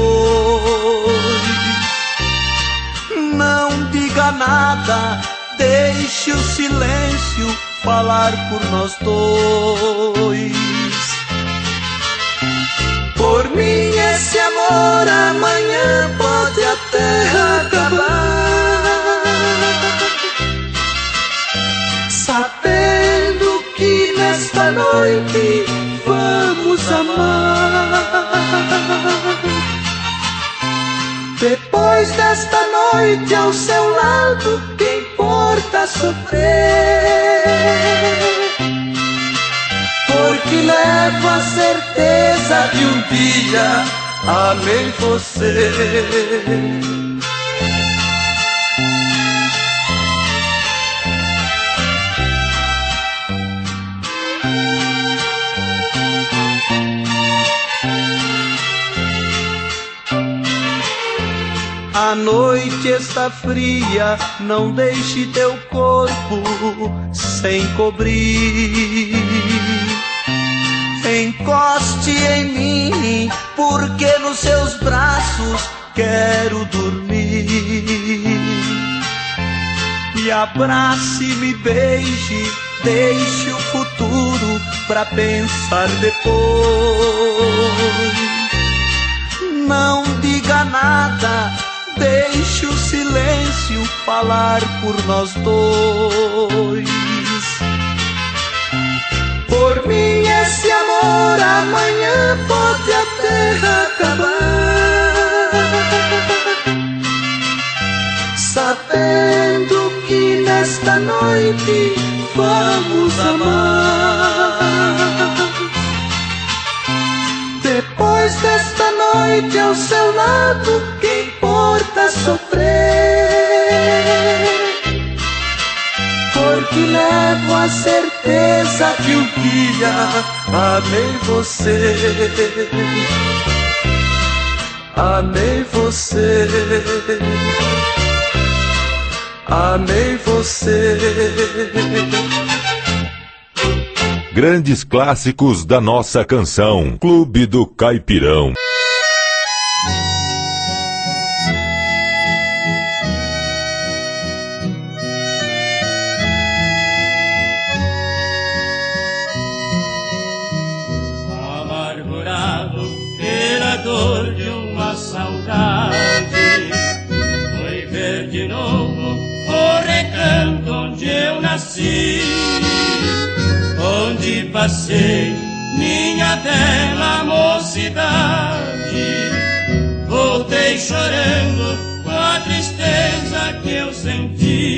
Não diga nada, deixe o silêncio falar por nós dois. Por mim esse amor amanhã pode até acabar, sabendo que nesta noite vamos amar. Depois desta noite ao seu lado, que importa sofrer? Porque levo a certeza de um dia amei você. A noite está fria, não deixe teu corpo sem cobrir. Encoste em mim, porque nos seus braços quero dormir. Me abrace, me beije, deixe o futuro pra pensar depois. Não diga nada, deixe o silêncio falar por nós dois. Por mim esse amor amanhã pode até acabar, sabendo que nesta noite vamos amar. Depois desta noite ao seu lado, que importa sofrer? Porque levo a certeza que um dia amei você. Amei você. Amei você. Grandes clássicos da nossa canção. Clube do Caipirão. Amargurado pela dor de uma saudade, foi ver de novo o recanto onde eu nasci, onde passei minha bela mocidade. Voltei chorando com a tristeza que eu senti,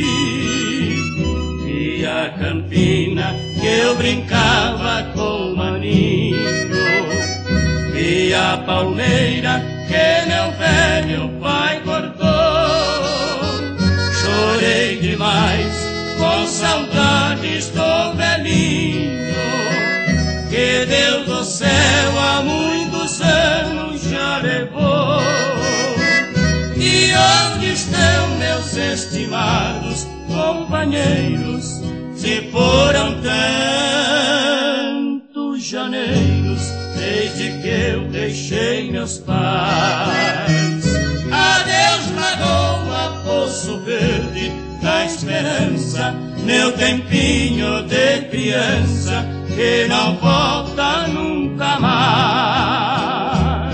e a campina que eu brincava com o maninho, e a palmeira que meu velho pai cortou. Chorei demais com saudades do velhinho, que Deus do céu há muitos anos já levou. E onde estão meus estimados companheiros? Se foram tantos janeiros desde que eu deixei meus pais. Adeus, lagoa, Poço Verde da esperança, meu tempinho de criança que não volta nunca mais.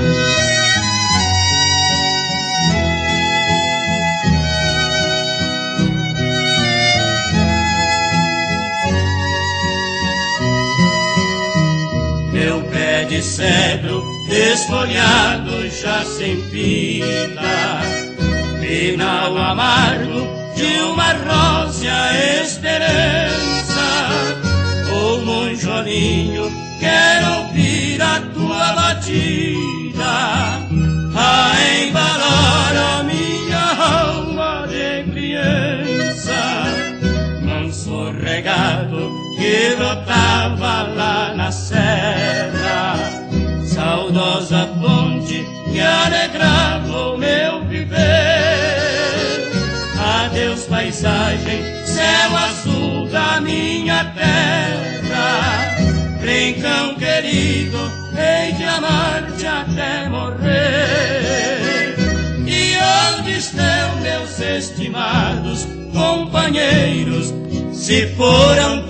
Meu pé de cedro desfolhado já sem vida, final amargo de uma rósea esperança. O monjolinho quer ouvir da tua batida a embalar a minha alma de criança. Manso regado que brotava lá na serra, saudosa ponte que alegrava o meu viver. Adeus paisagem, céu azul da minha terra, rincão querido, hei de amar-te até morrer. E onde estão meus estimados companheiros, se foram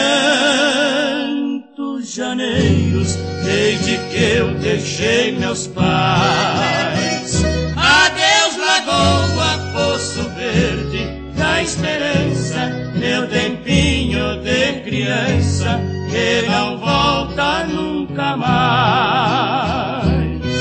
tantos janeiros desde que eu deixei meus pais? Adeus lagoa, poço verde da esperança, meu tempinho de criança que não volta nunca mais.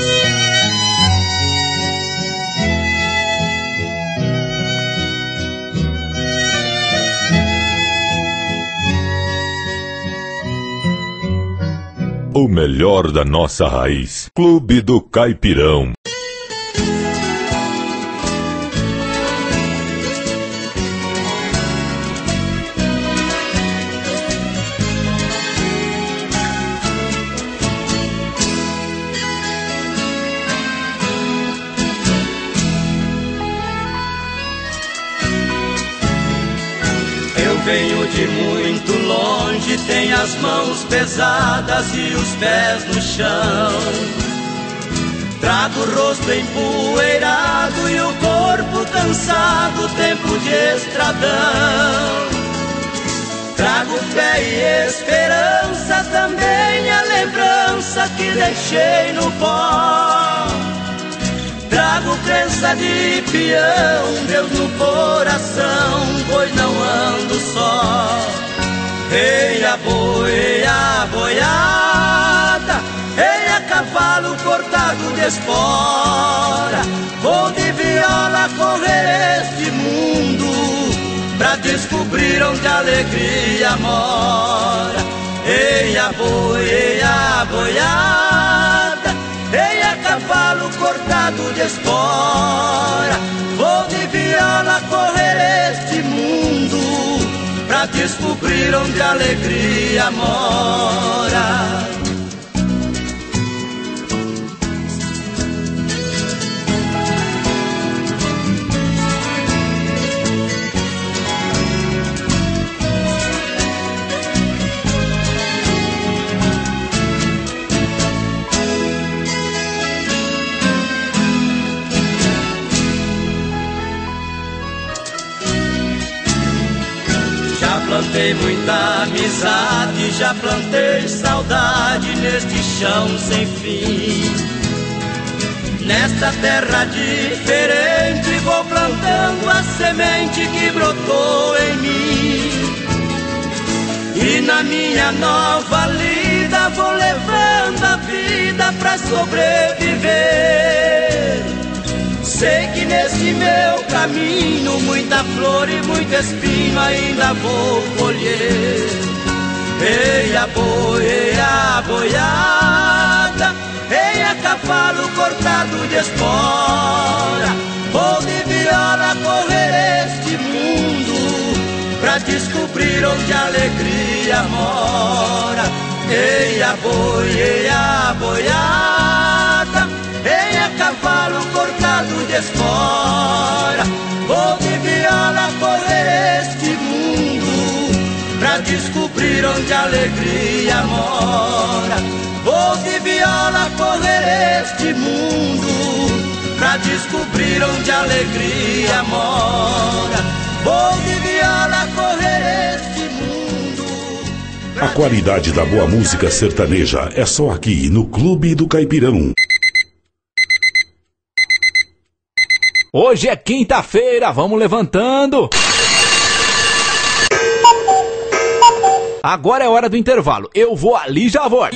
O melhor da nossa raiz. Clube do Caipirão. Venho de muito longe, tenho as mãos pesadas e os pés no chão. Trago o rosto empoeirado e o corpo cansado, tempo de estradão. Trago fé e esperança, também a lembrança que deixei no pó. Trago crença de peão, Deus no coração, pois não ando só. Ei a boi, ei a boiada, ei a cavalo cortado de espora. Vou de viola correr este mundo, pra descobrir onde a alegria mora. Ei a boi, ei a boiada, ei a cavalo cortado de espora. Vou de viola correr este mundo, pra descobrir onde a alegria mora. Plantei muita amizade, já plantei saudade neste chão sem fim. Nesta terra diferente vou plantando a semente que brotou em mim. E na minha nova lida vou levando a vida pra sobreviver. Sei que nesse meu caminho muita flor e muito espinho ainda vou colher. Ei a boi, ei a boiada, ei a cavalo cortado de espora. Vou de viola correr este mundo, pra descobrir onde a alegria mora. Ei a boi, ei a boiada, ei a cavalo cortado de espora. Vou de viola correr este mundo, pra descobrir onde a alegria mora. Vou de viola correr este mundo, pra descobrir onde a alegria mora. Vou de viola correr este mundo. A qualidade da boa música sertaneja é só aqui no Clube do Caipirão. Hoje é quinta-feira, vamos levantando. Agora é hora do intervalo. Eu vou ali e já volto.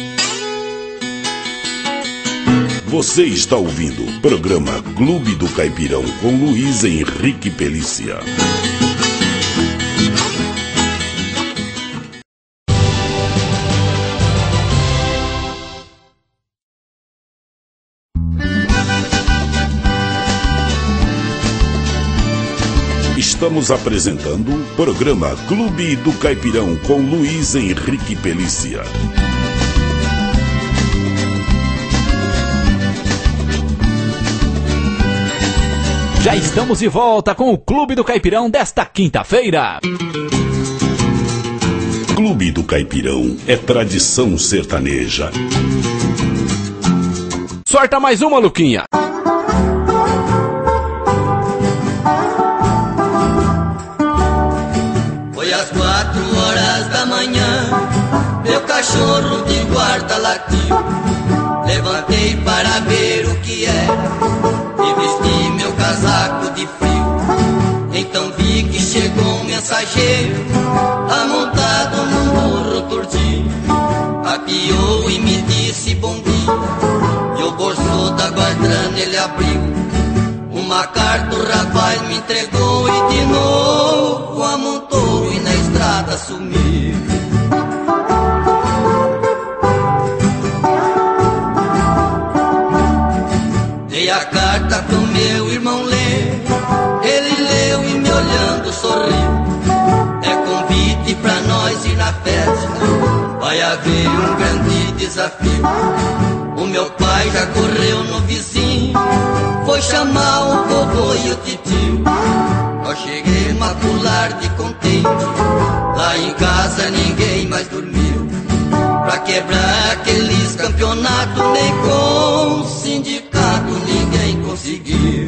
Você está ouvindo o programa Clube do Caipirão com Luiz Henrique Pelícia. Estamos apresentando o programa Clube do Caipirão com Luiz Henrique Pelícia. Já estamos de volta com o Clube do Caipirão desta quinta-feira. Clube do Caipirão é tradição sertaneja. Sorta mais uma, Luquinha. Foi às quatro horas da manhã, meu cachorro de guarda latiu. Levantei para ver o que era e vesti meu casaco de frio. Então vi que chegou um mensageiro, amontado num burro tordinho. Apiou e me disse bom dia, e o bolso da guardrana ele abriu. Uma carta o rapaz me entregou e de novo amontou e na estrada sumiu. Dei a carta pro meu irmão ler, ele leu e me olhando sorriu. É convite pra nós ir na festa, vai haver um grande desafio. O meu pai já correu no vizinho, foi chamar o vovô e o titio. Eu cheguei macular de contente, lá em casa ninguém mais dormiu. Pra quebrar aqueles campeonatos, nem com o sindicato ninguém conseguiu.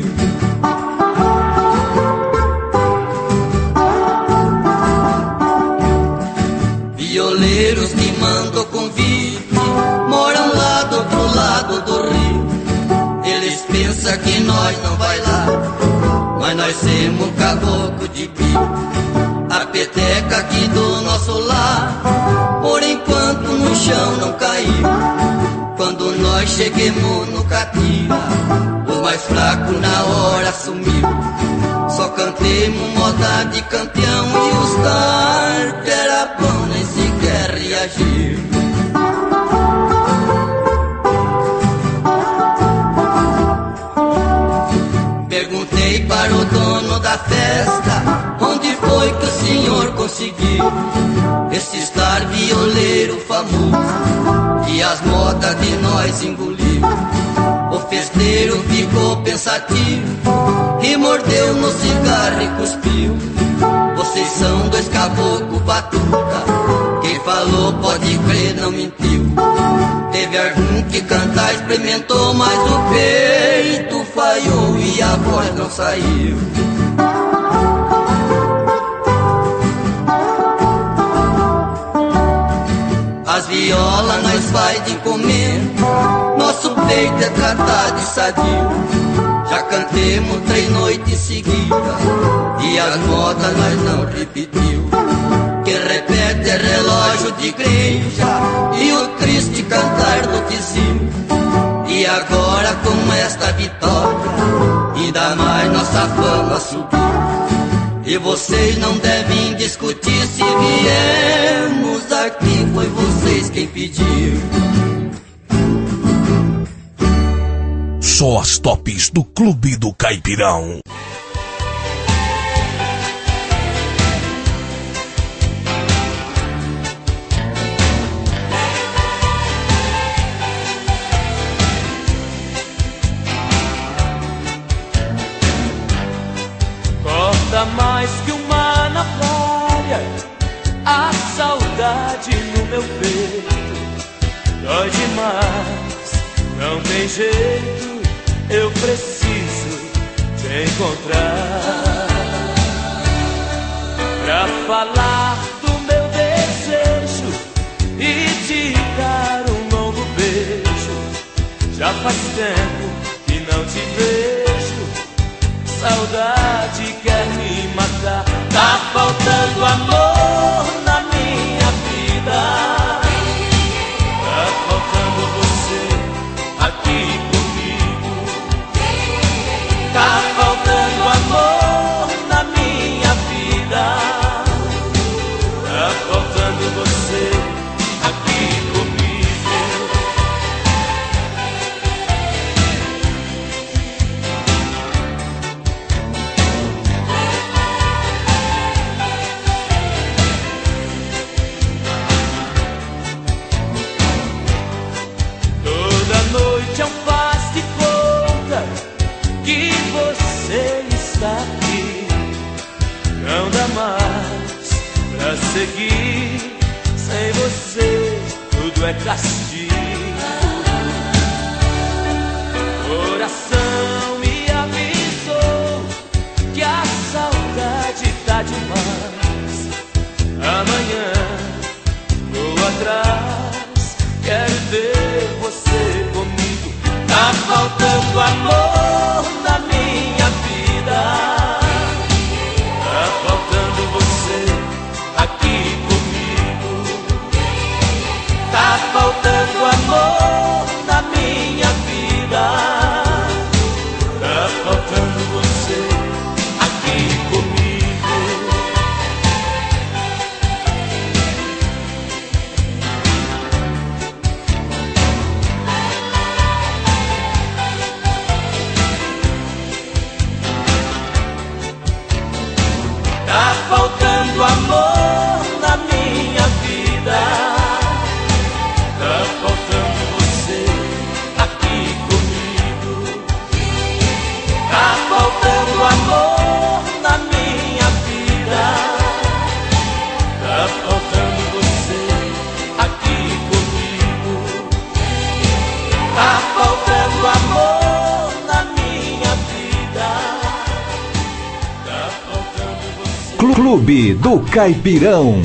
Violeiros que mandam convite moram lá do outro lado do rio. Eles pensam que nós não vai lá, mas nós temos caboclo de pio. A peteca aqui do nosso lar, por enquanto no chão não caiu. Quando nós cheguemos no catira, os mais fracos na hora sumiu. Só cantemos moda de campeão e os carterapão nem sequer reagiu. Perguntei para o dono da festa, onde foi que o senhor conseguiu esse estar violeiro famoso e as modas de nós engoliu. O festeiro ficou pensativo e mordeu no cigarro e cuspiu. Vocês são dois caboclos batuta, quem falou pode crer não mentiu. Teve algum que cantar experimentou, mas o peito falhou e a voz não saiu. As violas nós faz de encomenda, nosso peito é tratado de sadio. Já cantemos três noites seguidas e as modas nós não repetiu. Quem repete é relógio de igreja e o triste cantar do vizinho. E agora com esta vitória, ainda mais nossa fama subiu. E vocês não devem discutir se viemos aqui, foi vocês quem pediu. Só as tops do Clube do Caipirão. Corta mais que uma navalha a saudade no meu peito. Dói demais, não tem jeito, eu preciso te encontrar pra falar do meu desejo e te dar um longo beijo. Já faz tempo que não te vejo, saudade quer me matar. Tá faltando amor na minha vida, tá faltando você aqui comigo. Tá faltando amor na minha vida, tá faltando você aqui comigo. seguir. Sem você tudo é castigo. Coração me avisou que a saudade tá demais. Amanhã vou atrás, quero ver você comigo. Tá faltando amor na minha vida. Tá faltando você aqui comigo. Tá faltando amor na minha vida. Tá faltando você aqui comigo. Tá faltando amor na minha vida. Tá faltando você aqui comigo. Tá faltando amor na minha vida. Tá faltando você aqui comigo. Tá faltando amor na minha vida. Tá faltando você. Clube do Caipirão.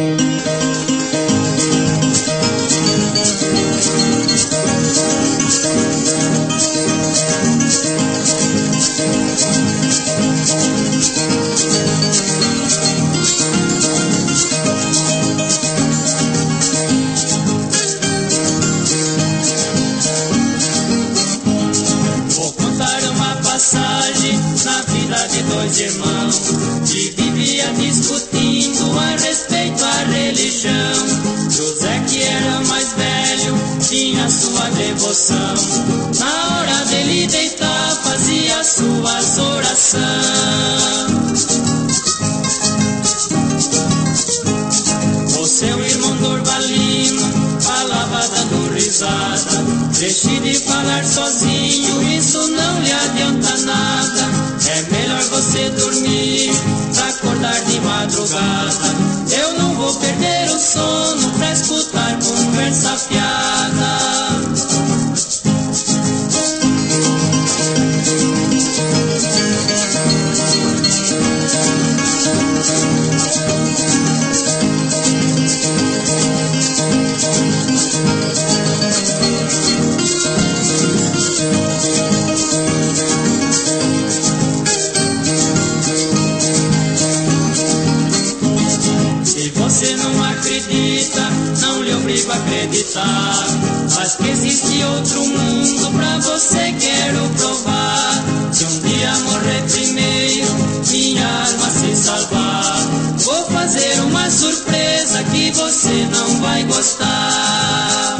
Vou contar uma passagem na vida de dois irmãos que vivia discutindo a respeito à religião. José, que era mais velho, tinha sua devoção. Na hora dele deitar, fazia suas orações. O seu irmão Dorvalino falava dando risada. Deixe de falar sozinho, isso não lhe adianta nada. É melhor você dormir pra acordar de madrugada. Eu não vou perder o sono pra escutar conversa fiada. Se você não acredita, não lhe obrigo a acreditar. Mas que existe outro mundo pra você, quero provar. Se um dia morrer primeiro, minha alma se salvar, vou fazer uma surpresa que você não vai gostar.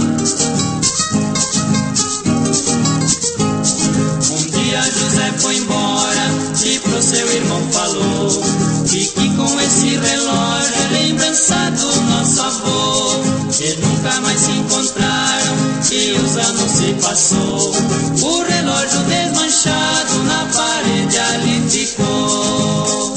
Um dia José foi embora e pro seu irmão falou: fique com esse relógio, é lembrança do nosso avô. E nunca mais se encontraram e os anos se passou. O relógio desmanchado na parede ali ficou.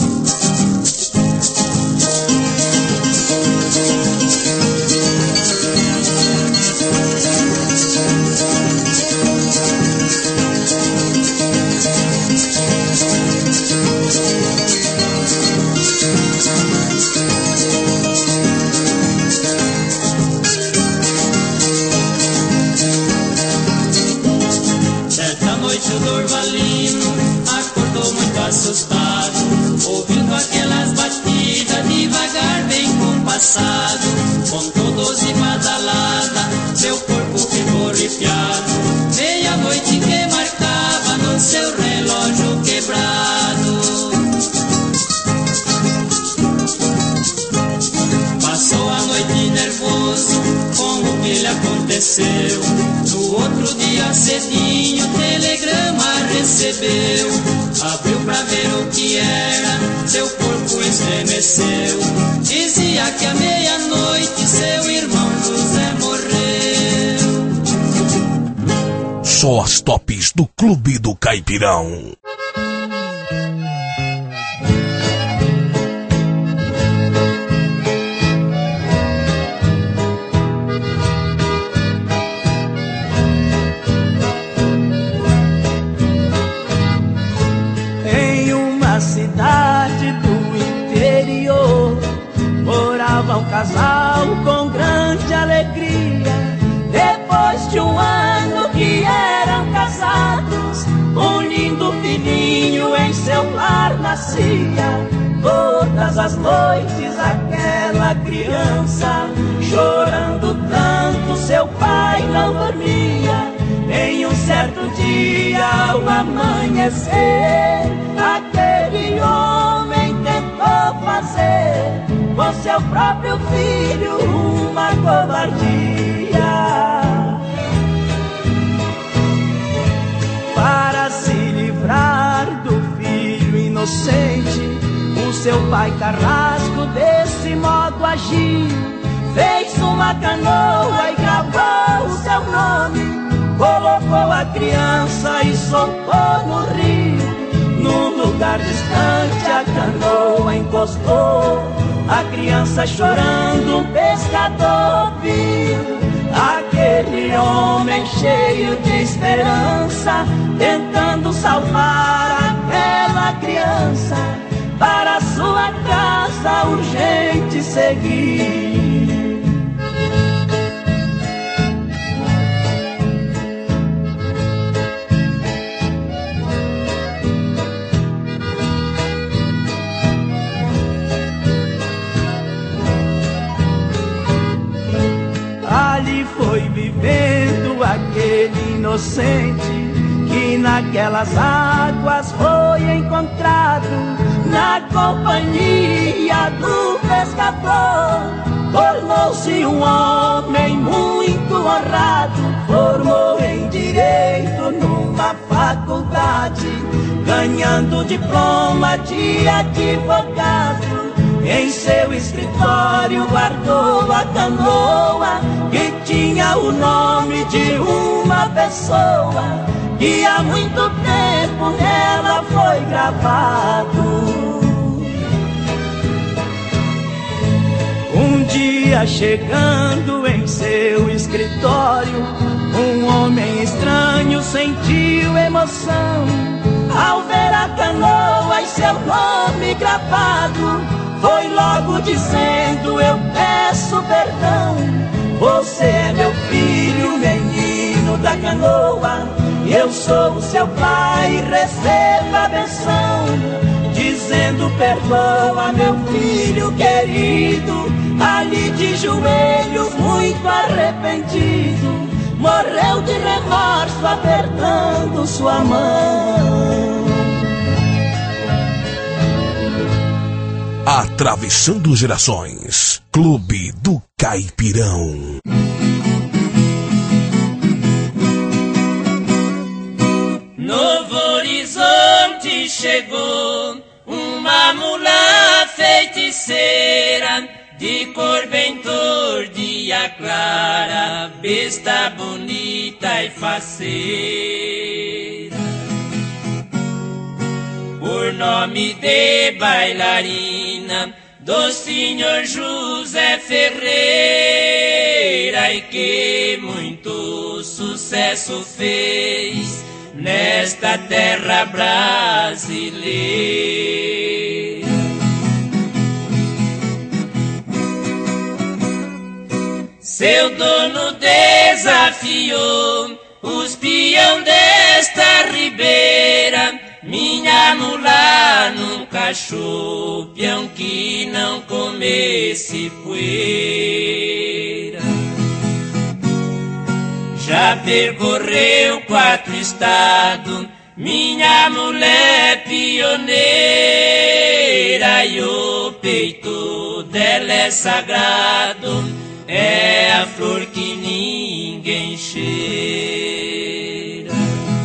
Certa noite o Dorvalino acordou muito assustado, ouvindo aquelas batidas devagar bem compassado. Contou doze badaladas, seu corpo ficou arrepiado. Meia-noite que marcava no seu relógio quebrado. Passou a noite nervoso com o que lhe aconteceu. No outro dia cedinho, telegrama recebeu. Abriu pra ver o que era, seu corpo estremeceu. Dizia que à meia-noite seu irmão José morreu. Só as tops do Clube do Caipirão. ao casal com grande alegria. Depois de um ano que eram casados, um lindo filhinho em seu lar nascia. Todas as noites aquela criança, chorando tanto, seu pai não dormia. Em um certo dia, ao amanhecer, aquele homem tentou fazer com seu próprio filho uma covardia. Para se livrar do filho inocente, o seu pai carrasco desse modo agiu. Fez uma canoa e gravou o seu nome, colocou a criança e soltou no rio. Num lugar distante a canoa encostou, a criança chorando um pescador viu. Aquele homem cheio de esperança, tentando salvar aquela criança, para sua casa urgente seguir. Ali foi vivendo aquele inocente que naquelas águas foi encontrado, na companhia do pescador. Tornou-se um homem muito honrado, formou em direito numa faculdade, ganhando diploma de advogado. Em seu escritório guardou a canoa que tinha o nome de uma pessoa que há muito tempo nela foi gravado. Um dia chegando em seu escritório, um homem estranho sentiu emoção ao ver a canoa e seu nome gravado. Foi logo dizendo: eu peço perdão, você é meu filho, menino da canoa. Eu sou o seu pai, receba a benção. Dizendo: perdoa, meu filho querido. Ali de joelhos, muito arrependido, morreu de remorso, apertando sua mão. Atravessando gerações, Clube do Caipirão. Novo Horizonte chegou uma mula feiticeira, de cor bem tordia clara, besta bonita e faceira. Por nome de bailarina do senhor José Ferreira, e que muito sucesso fez nesta terra brasileira. Seu dono desafiou os peão desta ribeira: minha mula nunca achou peão que não comesse poeira. Já percorreu quatro estados, minha mulher pioneira, e o peito dela é sagrado, é a flor que ninguém cheira.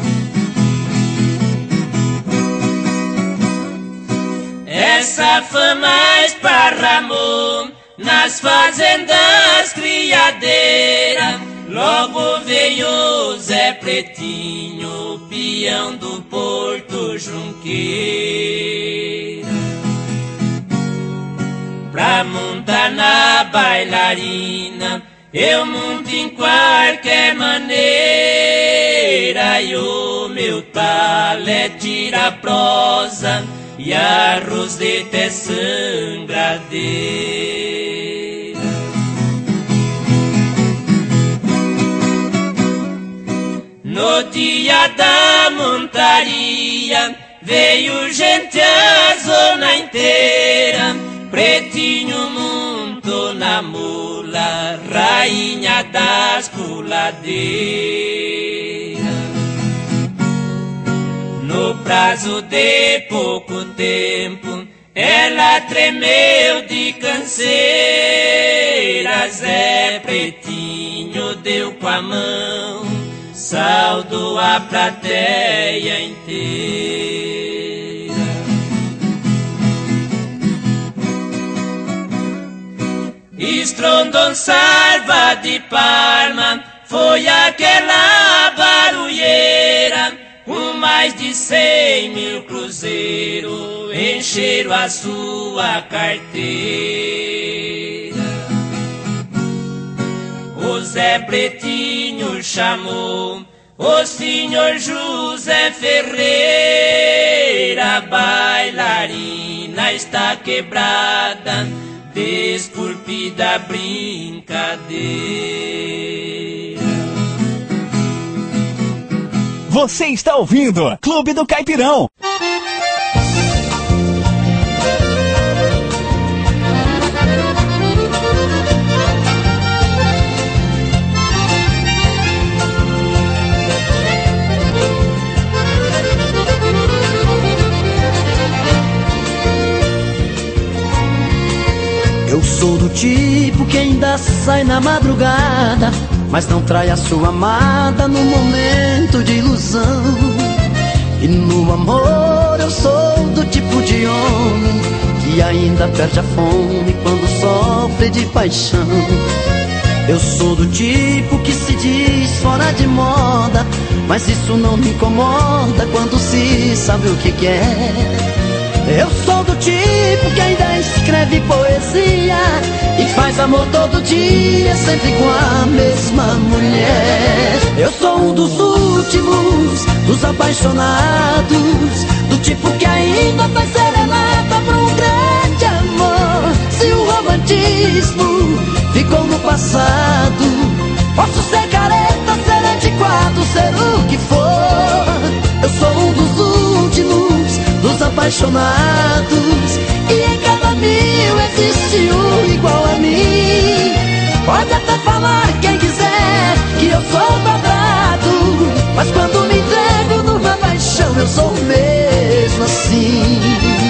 Essa fama esparramou nas fazendas criadeiras. Logo veio Zé Pretinho, peão do Porto Junqueira, pra montar na bailarina. Eu monto em qualquer maneira, e o meu talé tira prosa, e a roseta é sangradeira. Essa fama esparramou nas fazendas criadeiras. Logo veio Zé Pretinho, peão do Porto Junqueira, pra montar na bailarina. Eu monto em qualquer maneira, e o meu talé tira prosa, e a roseta é sangradeira. E a roseta é sangradeira. No dia da montaria veio gente a zona inteira. Pretinho montou na mula, rainha das puladeiras. No prazo de pouco tempo, ela tremeu de canseira. Zé Pretinho deu com a mão, saudou a plateia inteira. Estrondou salva de palma, foi aquela barulheira. Com mais de cem mil cruzeiros encheram a sua carteira. O Zé Pretinho chamou o senhor José Ferreira. Bailarina está quebrada, desculpe da brincadeira. Você está ouvindo Clube do Caipirão. Eu sou do tipo que ainda sai na madrugada, mas não trai a sua amada no momento de ilusão. E no amor eu sou do tipo de homem que ainda perde a fome quando sofre de paixão. Eu sou do tipo que se diz fora de moda, mas isso não me incomoda quando se sabe o que quer. Eu sou do tipo que ainda escreve poesia e faz amor todo dia, sempre com a mesma mulher. Eu sou um dos últimos, dos apaixonados, do tipo que ainda faz serenata pra um grande amor. Se o romantismo ficou no passado, posso ser careta, ser antiquado, ser o que for. Eu sou um dos últimos, dos apaixonados, e em cada mil existe um igual a mim. Pode até falar quem quiser que eu sou quadrado, mas quando me entrego numa paixão eu sou mesmo assim.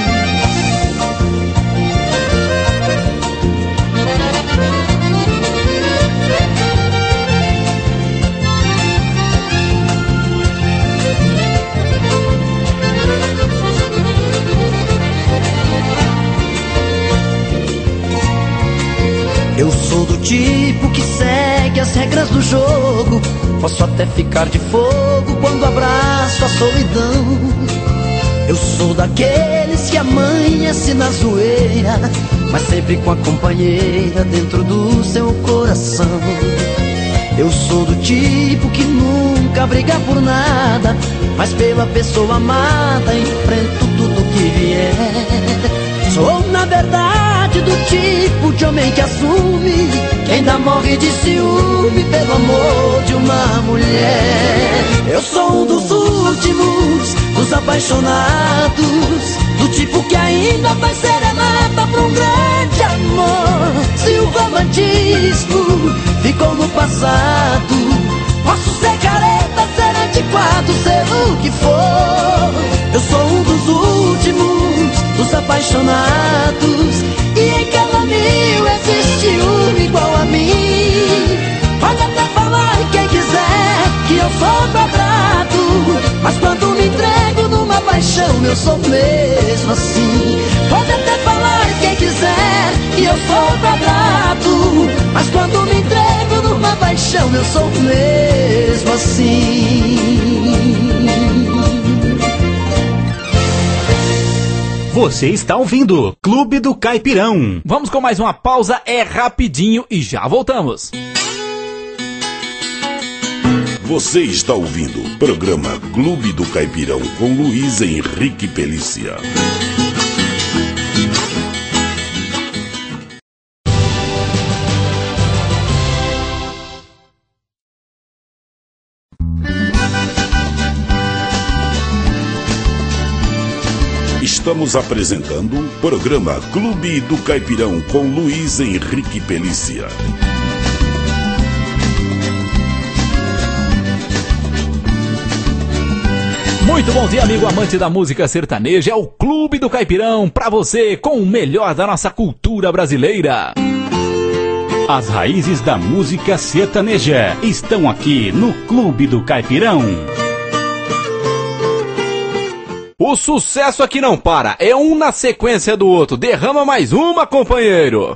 Eu sou do tipo que segue as regras do jogo, posso até ficar de fogo quando abraço a solidão. Eu sou daqueles que amanhece na zoeira, mas sempre com a companheira dentro do seu coração. Eu sou do tipo que nunca briga por nada, mas pela pessoa amada enfrento tudo que vier. Sou na verdade do tipo de homem que assume, que ainda morre de ciúme pelo amor de uma mulher. Eu sou um dos últimos, dos apaixonados, do tipo que ainda faz serenata pra um grande amor. Se o romantismo ficou no passado, posso ser careta, ser antiquado, ser o que for. Eu sou um dos últimos, dos apaixonados, e em cada mil existe um igual a mim. Pode até falar quem quiser que eu sou quadrado, mas quando me entrego numa paixão eu sou mesmo assim. Pode até falar quem quiser que eu sou quadrado, mas quando me entrego numa paixão eu sou mesmo assim. Você está ouvindo Clube do Caipirão. Vamos com mais uma pausa, é rapidinho e já voltamos. Você está ouvindo o programa Clube do Caipirão com Luiz Henrique Pelícia. Estamos apresentando o programa Clube do Caipirão com Luiz Henrique Pelícia. Muito bom dia, amigo amante da música sertaneja. É o Clube do Caipirão pra você com o melhor da nossa cultura brasileira. As raízes da música sertaneja estão aqui no Clube do Caipirão. O sucesso aqui não para, é um na sequência do outro. Derrama mais uma, companheiro.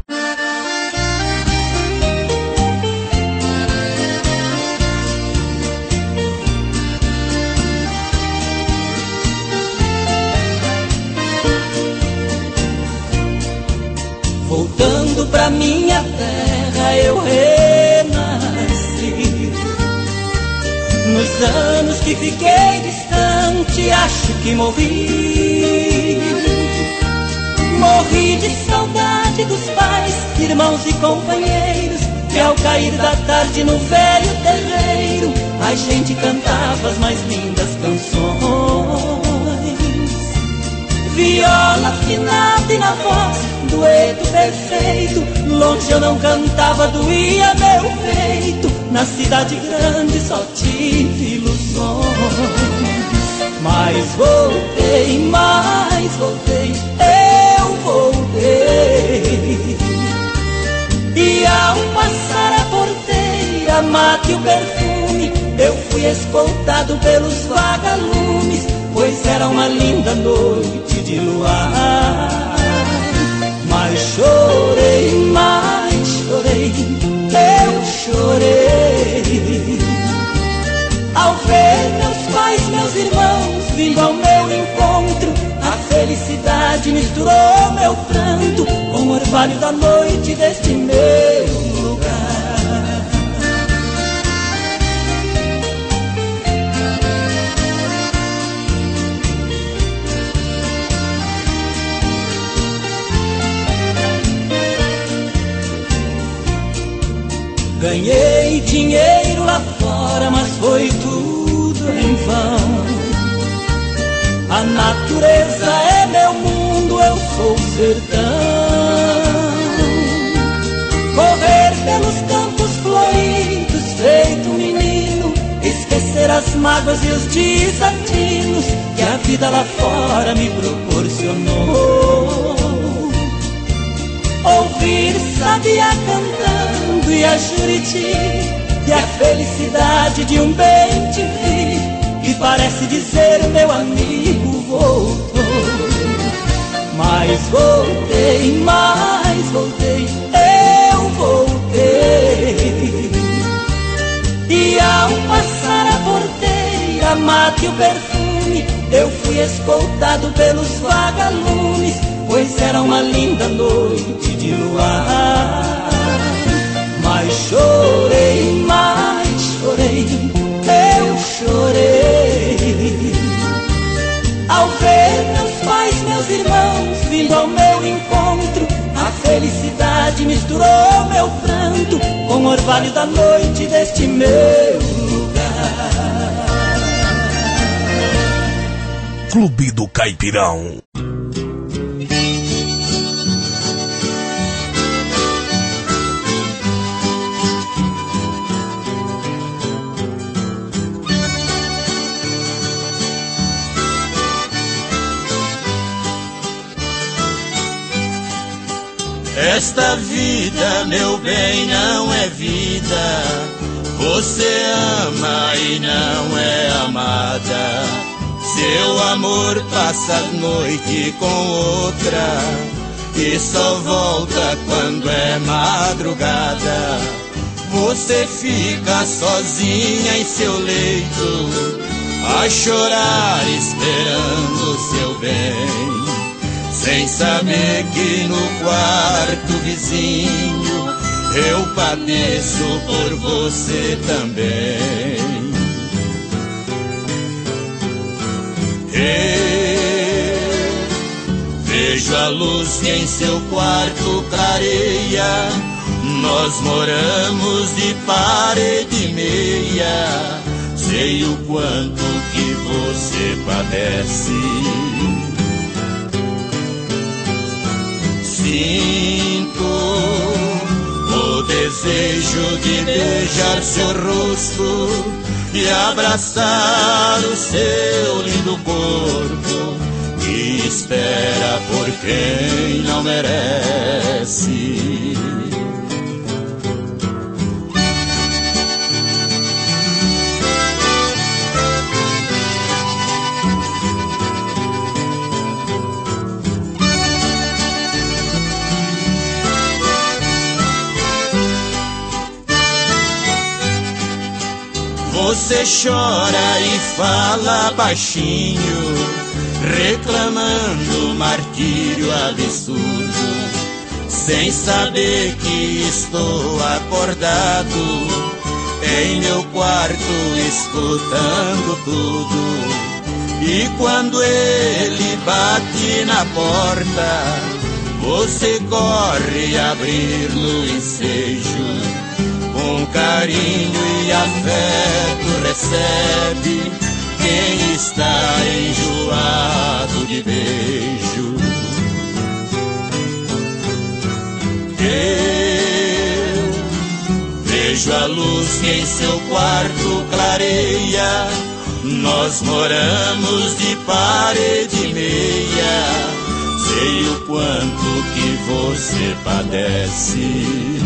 Voltando pra minha terra eu renasci. Nos anos que fiquei distante acho que morri. Morri de saudade dos pais, irmãos e companheiros, que ao cair da tarde no velho terreiro a gente cantava as mais lindas canções. Viola afinada e na voz, dueto perfeito. Longe eu não cantava, doía meu peito. Na cidade grande só tive ilusões. Mas voltei, mas voltei, eu voltei. E ao passar a porteira, mate e o perfume, eu fui escoltado pelos vagalumes, pois era uma linda noite de luar. Mas chorei, mas chorei, eu chorei ao ver meus pais, meus irmãos vindo ao meu encontro. A felicidade misturou meu pranto com o orvalho da noite deste meu lugar. Ganhei dinheiro lá fora, mas foi tudo em vão. A natureza é meu mundo, eu sou o sertão. Correr pelos campos floridos, feito um menino, esquecer as mágoas e os desatinos que a vida lá fora me proporcionou. Ouvir sabiá cantando e a Juriti, e a felicidade de um bem te vi, que parece dizer meu amigo voltou. Mas voltei, mas voltei, eu voltei. E ao passar a porteira, mate e o perfume, eu fui escoltado pelos vagalumes, pois era uma linda noite de luar. Mas chorei, mas chorei, eu chorei ao ver meus pais, meus irmãos vindo ao meu encontro. A felicidade misturou meu pranto com o orvalho da noite deste meu lugar. Clube do Caipirão. Esta vida, meu bem, não é vida. Você ama e não é amada. Seu amor passa a noite com outra e só volta quando é madrugada. Você fica sozinha em seu leito, a chorar esperando seu bem, sem saber que no quarto vizinho eu padeço por você também. Eu vejo a luz que em seu quarto clareia. Nós moramos de parede e meia. Sei o quanto que você padece. Sinto o desejo de beijar seu rosto e abraçar o seu lindo corpo que espera por quem não merece. Você chora e fala baixinho, reclamando martírio absurdo, sem saber que estou acordado em meu quarto escutando tudo. E quando ele bate na porta, você corre abrir no ensejo. Com carinho e afeto recebe quem está enjoado de beijo. Eu vejo a luz que em seu quarto clareia. Nós moramos de parede e meia. Sei o quanto que você padece.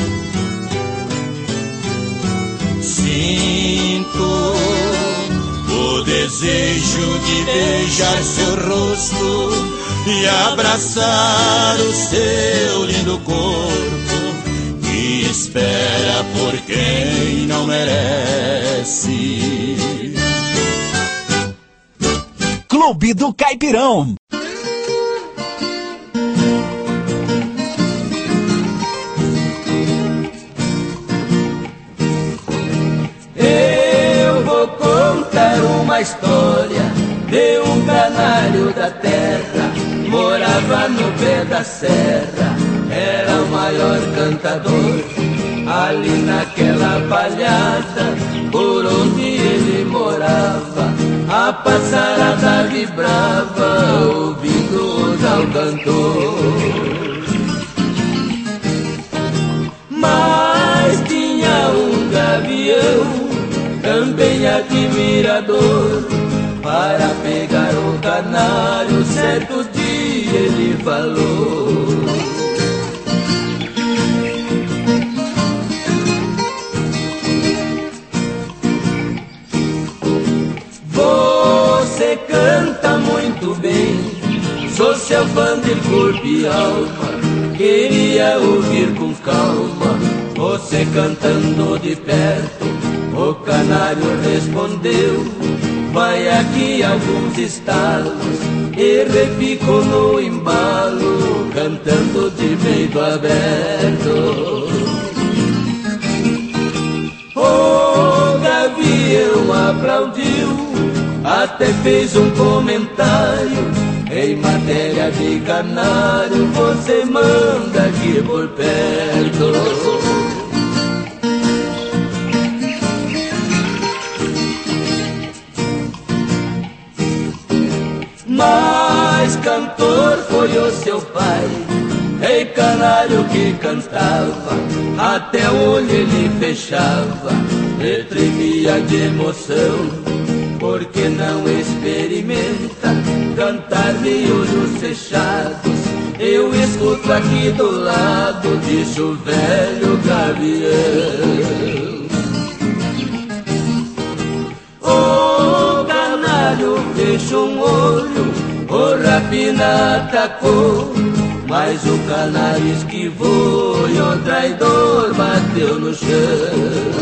Sinto o desejo de beijar seu rosto e abraçar o seu lindo corpo que espera por quem não merece. Clube do Caipirão. Uma história de um canário da terra, morava no pé da serra, era o maior cantador. Ali naquela palhada, por onde ele morava, a passarada vibrava, ouvindo o tal cantor. Mas tinha um gavião também admirador, para pegar o canário certo dia ele falou: você canta muito bem, sou seu fã de corpo e alma, queria ouvir com calma você cantando de perto. O canário respondeu: vai aqui alguns estalos, e repicou no embalo, cantando de peito aberto. O gavião aplaudiu, até fez um comentário: em matéria de canário, você manda aqui por perto. Mas cantor foi o seu pai, ei canário que cantava, até o olho ele fechava, e tremia de emoção, porque não experimenta cantar de olhos fechados. Eu escuto aqui do lado, disse o velho gavião. O canário fechou um olho, o rapina atacou, mas o canário esquivou e o traidor bateu no chão.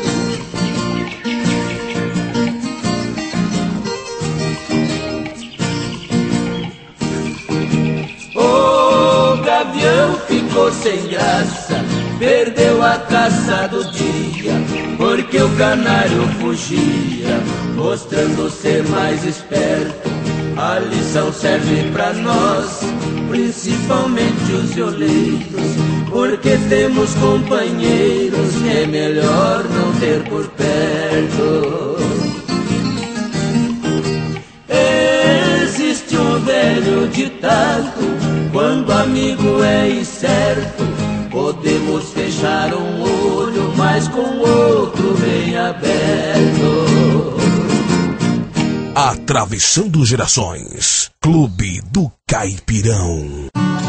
O gavião ficou sem graça, perdeu a caça do dia, porque o canário fugia, mostrando ser mais esperto. A lição serve pra nós, principalmente os violeiros, porque temos companheiros que é melhor não ter por perto. Existe um velho ditado, quando amigo é incerto, podemos fechar um olho, mas com o outro bem aberto. Atravessando gerações, Clube do Caipirão.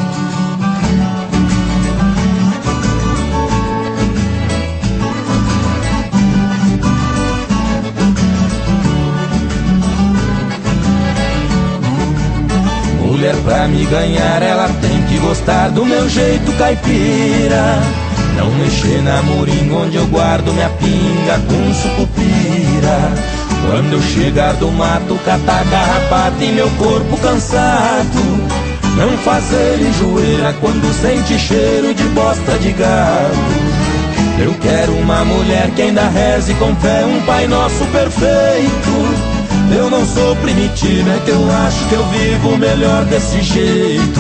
Mulher pra me ganhar, ela tem que gostar do meu jeito caipira. Não mexer na moringa onde eu guardo minha pinga com sucupira. Quando eu chegar do mato, catar carrapato em meu corpo cansado. Não fazer enjoeira quando sente cheiro de bosta de gado. Eu quero uma mulher que ainda reze com fé um Pai Nosso perfeito. Eu não sou primitivo, é que eu acho que eu vivo melhor desse jeito.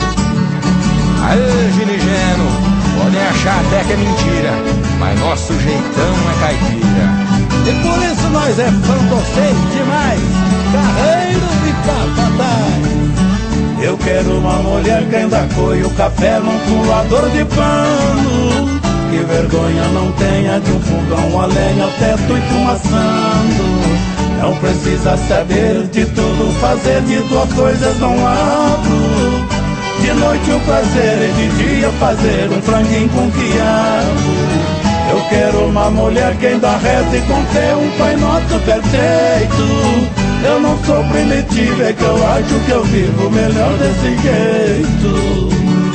Aê, Ginigeno, podem achar até que é mentira, mas nosso jeitão é caipira. E por isso nós é fã de vocês demais, carreiros e capataz. Eu quero uma mulher que ainda coe o café num pulador de pano. Que vergonha não tenha de um fogão a lenha ao teto e fumaçando. Não precisa saber de tudo, fazer de duas coisas não abro. De noite o prazer e de dia fazer um franguinho com quiabo. Eu quero uma mulher que ainda reze com fé um Pai Nosso perfeito. Eu não sou primitivo, é que eu acho que eu vivo melhor desse jeito.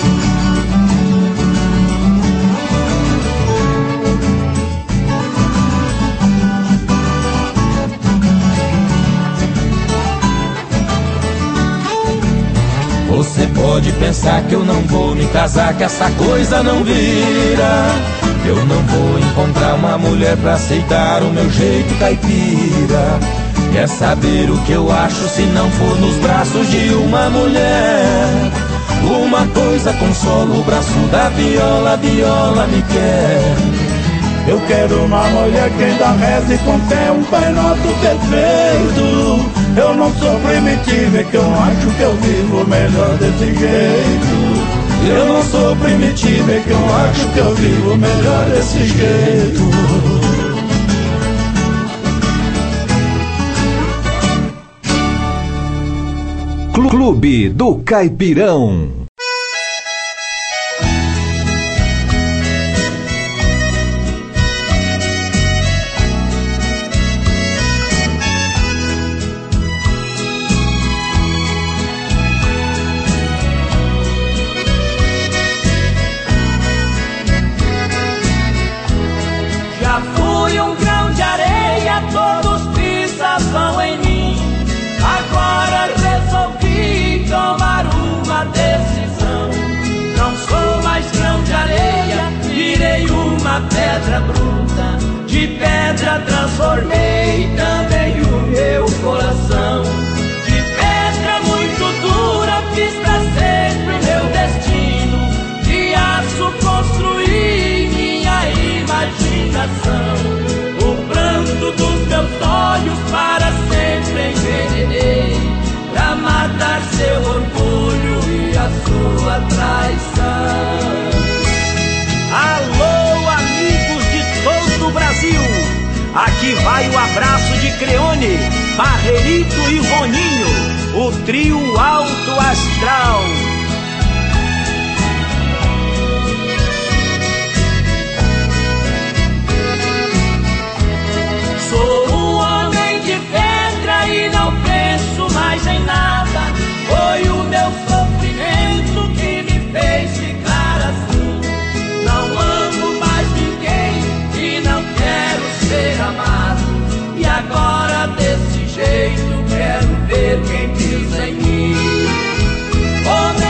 Você pode pensar que eu não vou me casar, que essa coisa não vira. Eu não vou encontrar uma mulher pra aceitar o meu jeito caipira. Quer saber o que eu acho se não for nos braços de uma mulher? Uma coisa consola o braço da viola, a viola me quer. Eu quero uma mulher que ainda reze com fé um Pai Nosso perfeito. Eu não sou primitivo, é que eu acho que eu vivo melhor desse jeito. Eu não sou primitivo, é que eu acho que eu vivo melhor desse jeito. Clube do Caipirão. Pedra bruta, de pedra transformei também o meu coração. De pedra muito dura fiz pra sempre o meu destino. De aço construí minha imaginação. O pranto dos meus olhos para sempre envenenei, pra matar seu orgulho e a sua traição. Alô, amigos de todo o Brasil, aqui vai o abraço de Creone, Barrerito e Roninho, o trio Alto Astral. Sou um homem de pedra e não penso mais em nada. Foi o meu sofrimento que me fez ficar assim. Não amo mais ninguém e não quero ser amado. E agora desse jeito quero ver quem pisa em mim. Oh,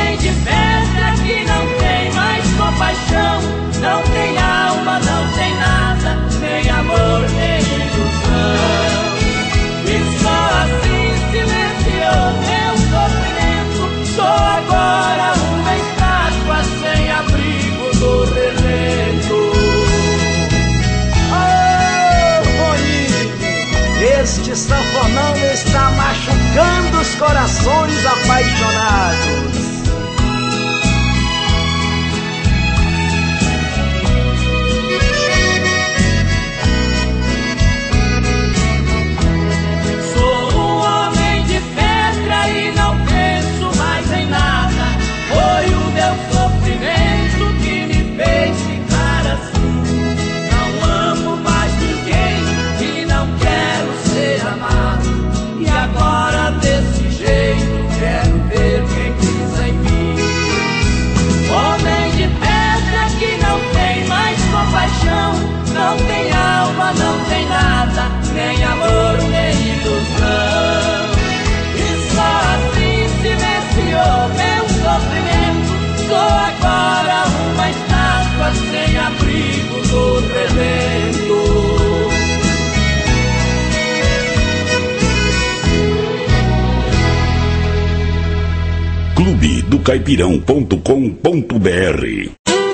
caipirão ponto com ponto br.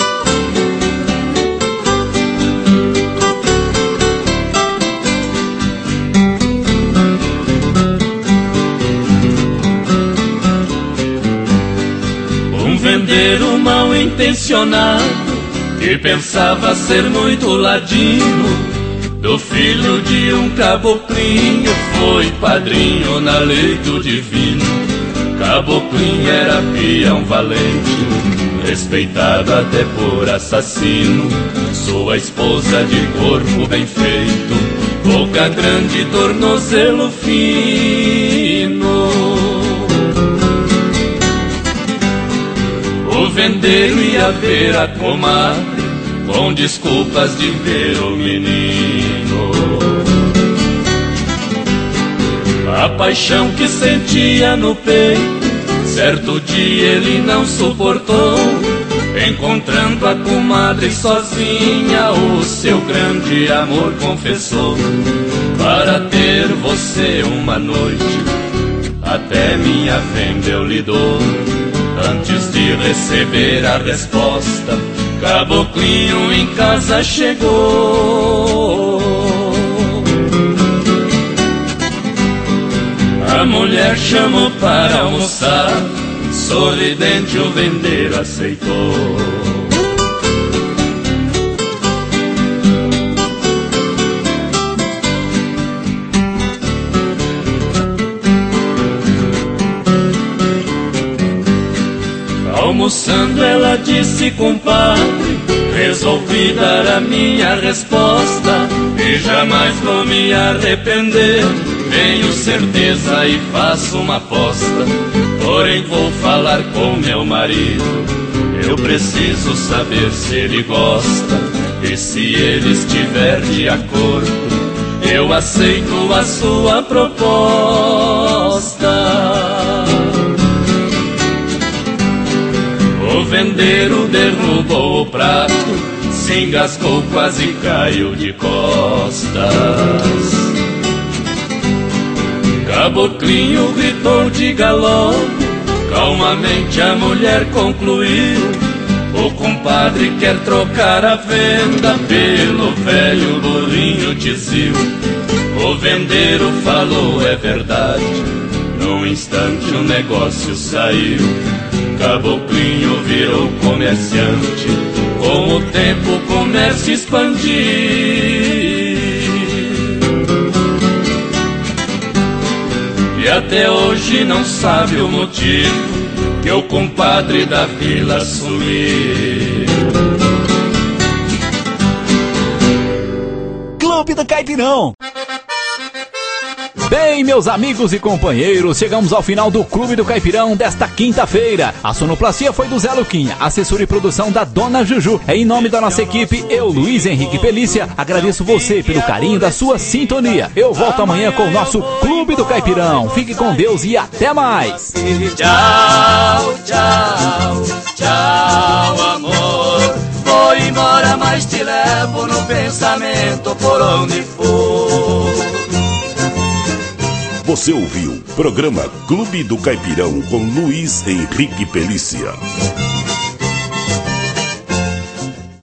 Um vendeiro mal intencionado que pensava ser muito ladino do filho de um caboclinho, foi padrinho na lei do divino. Caboclinho era peão valente, respeitado até por assassino. Sua esposa de corpo bem feito, boca grande, tornozelo fino. O vendeiro ia ver a comadre com desculpas de ver o menino. A paixão que sentia no peito, certo dia ele não suportou, encontrando a comadre sozinha, o seu grande amor confessou. Para ter você uma noite, até minha venda eu lhe dou. Antes de receber a resposta, Caboclinho em casa chegou. A mulher chamou para almoçar, sorridente o vendeiro aceitou. Almoçando ela disse: compadre, resolvi dar a minha resposta e jamais vou me arrepender. Tenho certeza e faço uma aposta, porém vou falar com meu marido. Eu preciso saber se ele gosta, e se ele estiver de acordo, eu aceito a sua proposta. O vendeiro derrubou o prato, se engasgou, quase caiu de costas. Caboclinho gritou: diga logo. Calmamente a mulher concluiu: o compadre quer trocar a venda pelo velho burrinho tizil. O vendeiro falou: é verdade. Num instante o negócio saiu. Caboclinho virou comerciante, com o tempo o comércio expandiu. E até hoje não sabe o motivo que o compadre da vila sumiu. Clube do Caipirão. Bem, meus amigos e companheiros, chegamos ao final do Clube do Caipirão desta quinta-feira. A sonoplastia foi do Zé Luquinha, assessora e produção da Dona Juju. Em nome da nossa equipe, eu, Luiz Henrique Pelícia, agradeço você pelo carinho da sua sintonia. Eu volto amanhã com o nosso Clube do Caipirão. Fique com Deus e até mais. Tchau, tchau, tchau, amor. Vou embora, mas te levo no pensamento por onde for. Você ouviu programa Clube do Caipirão com Luiz Henrique Pelícia.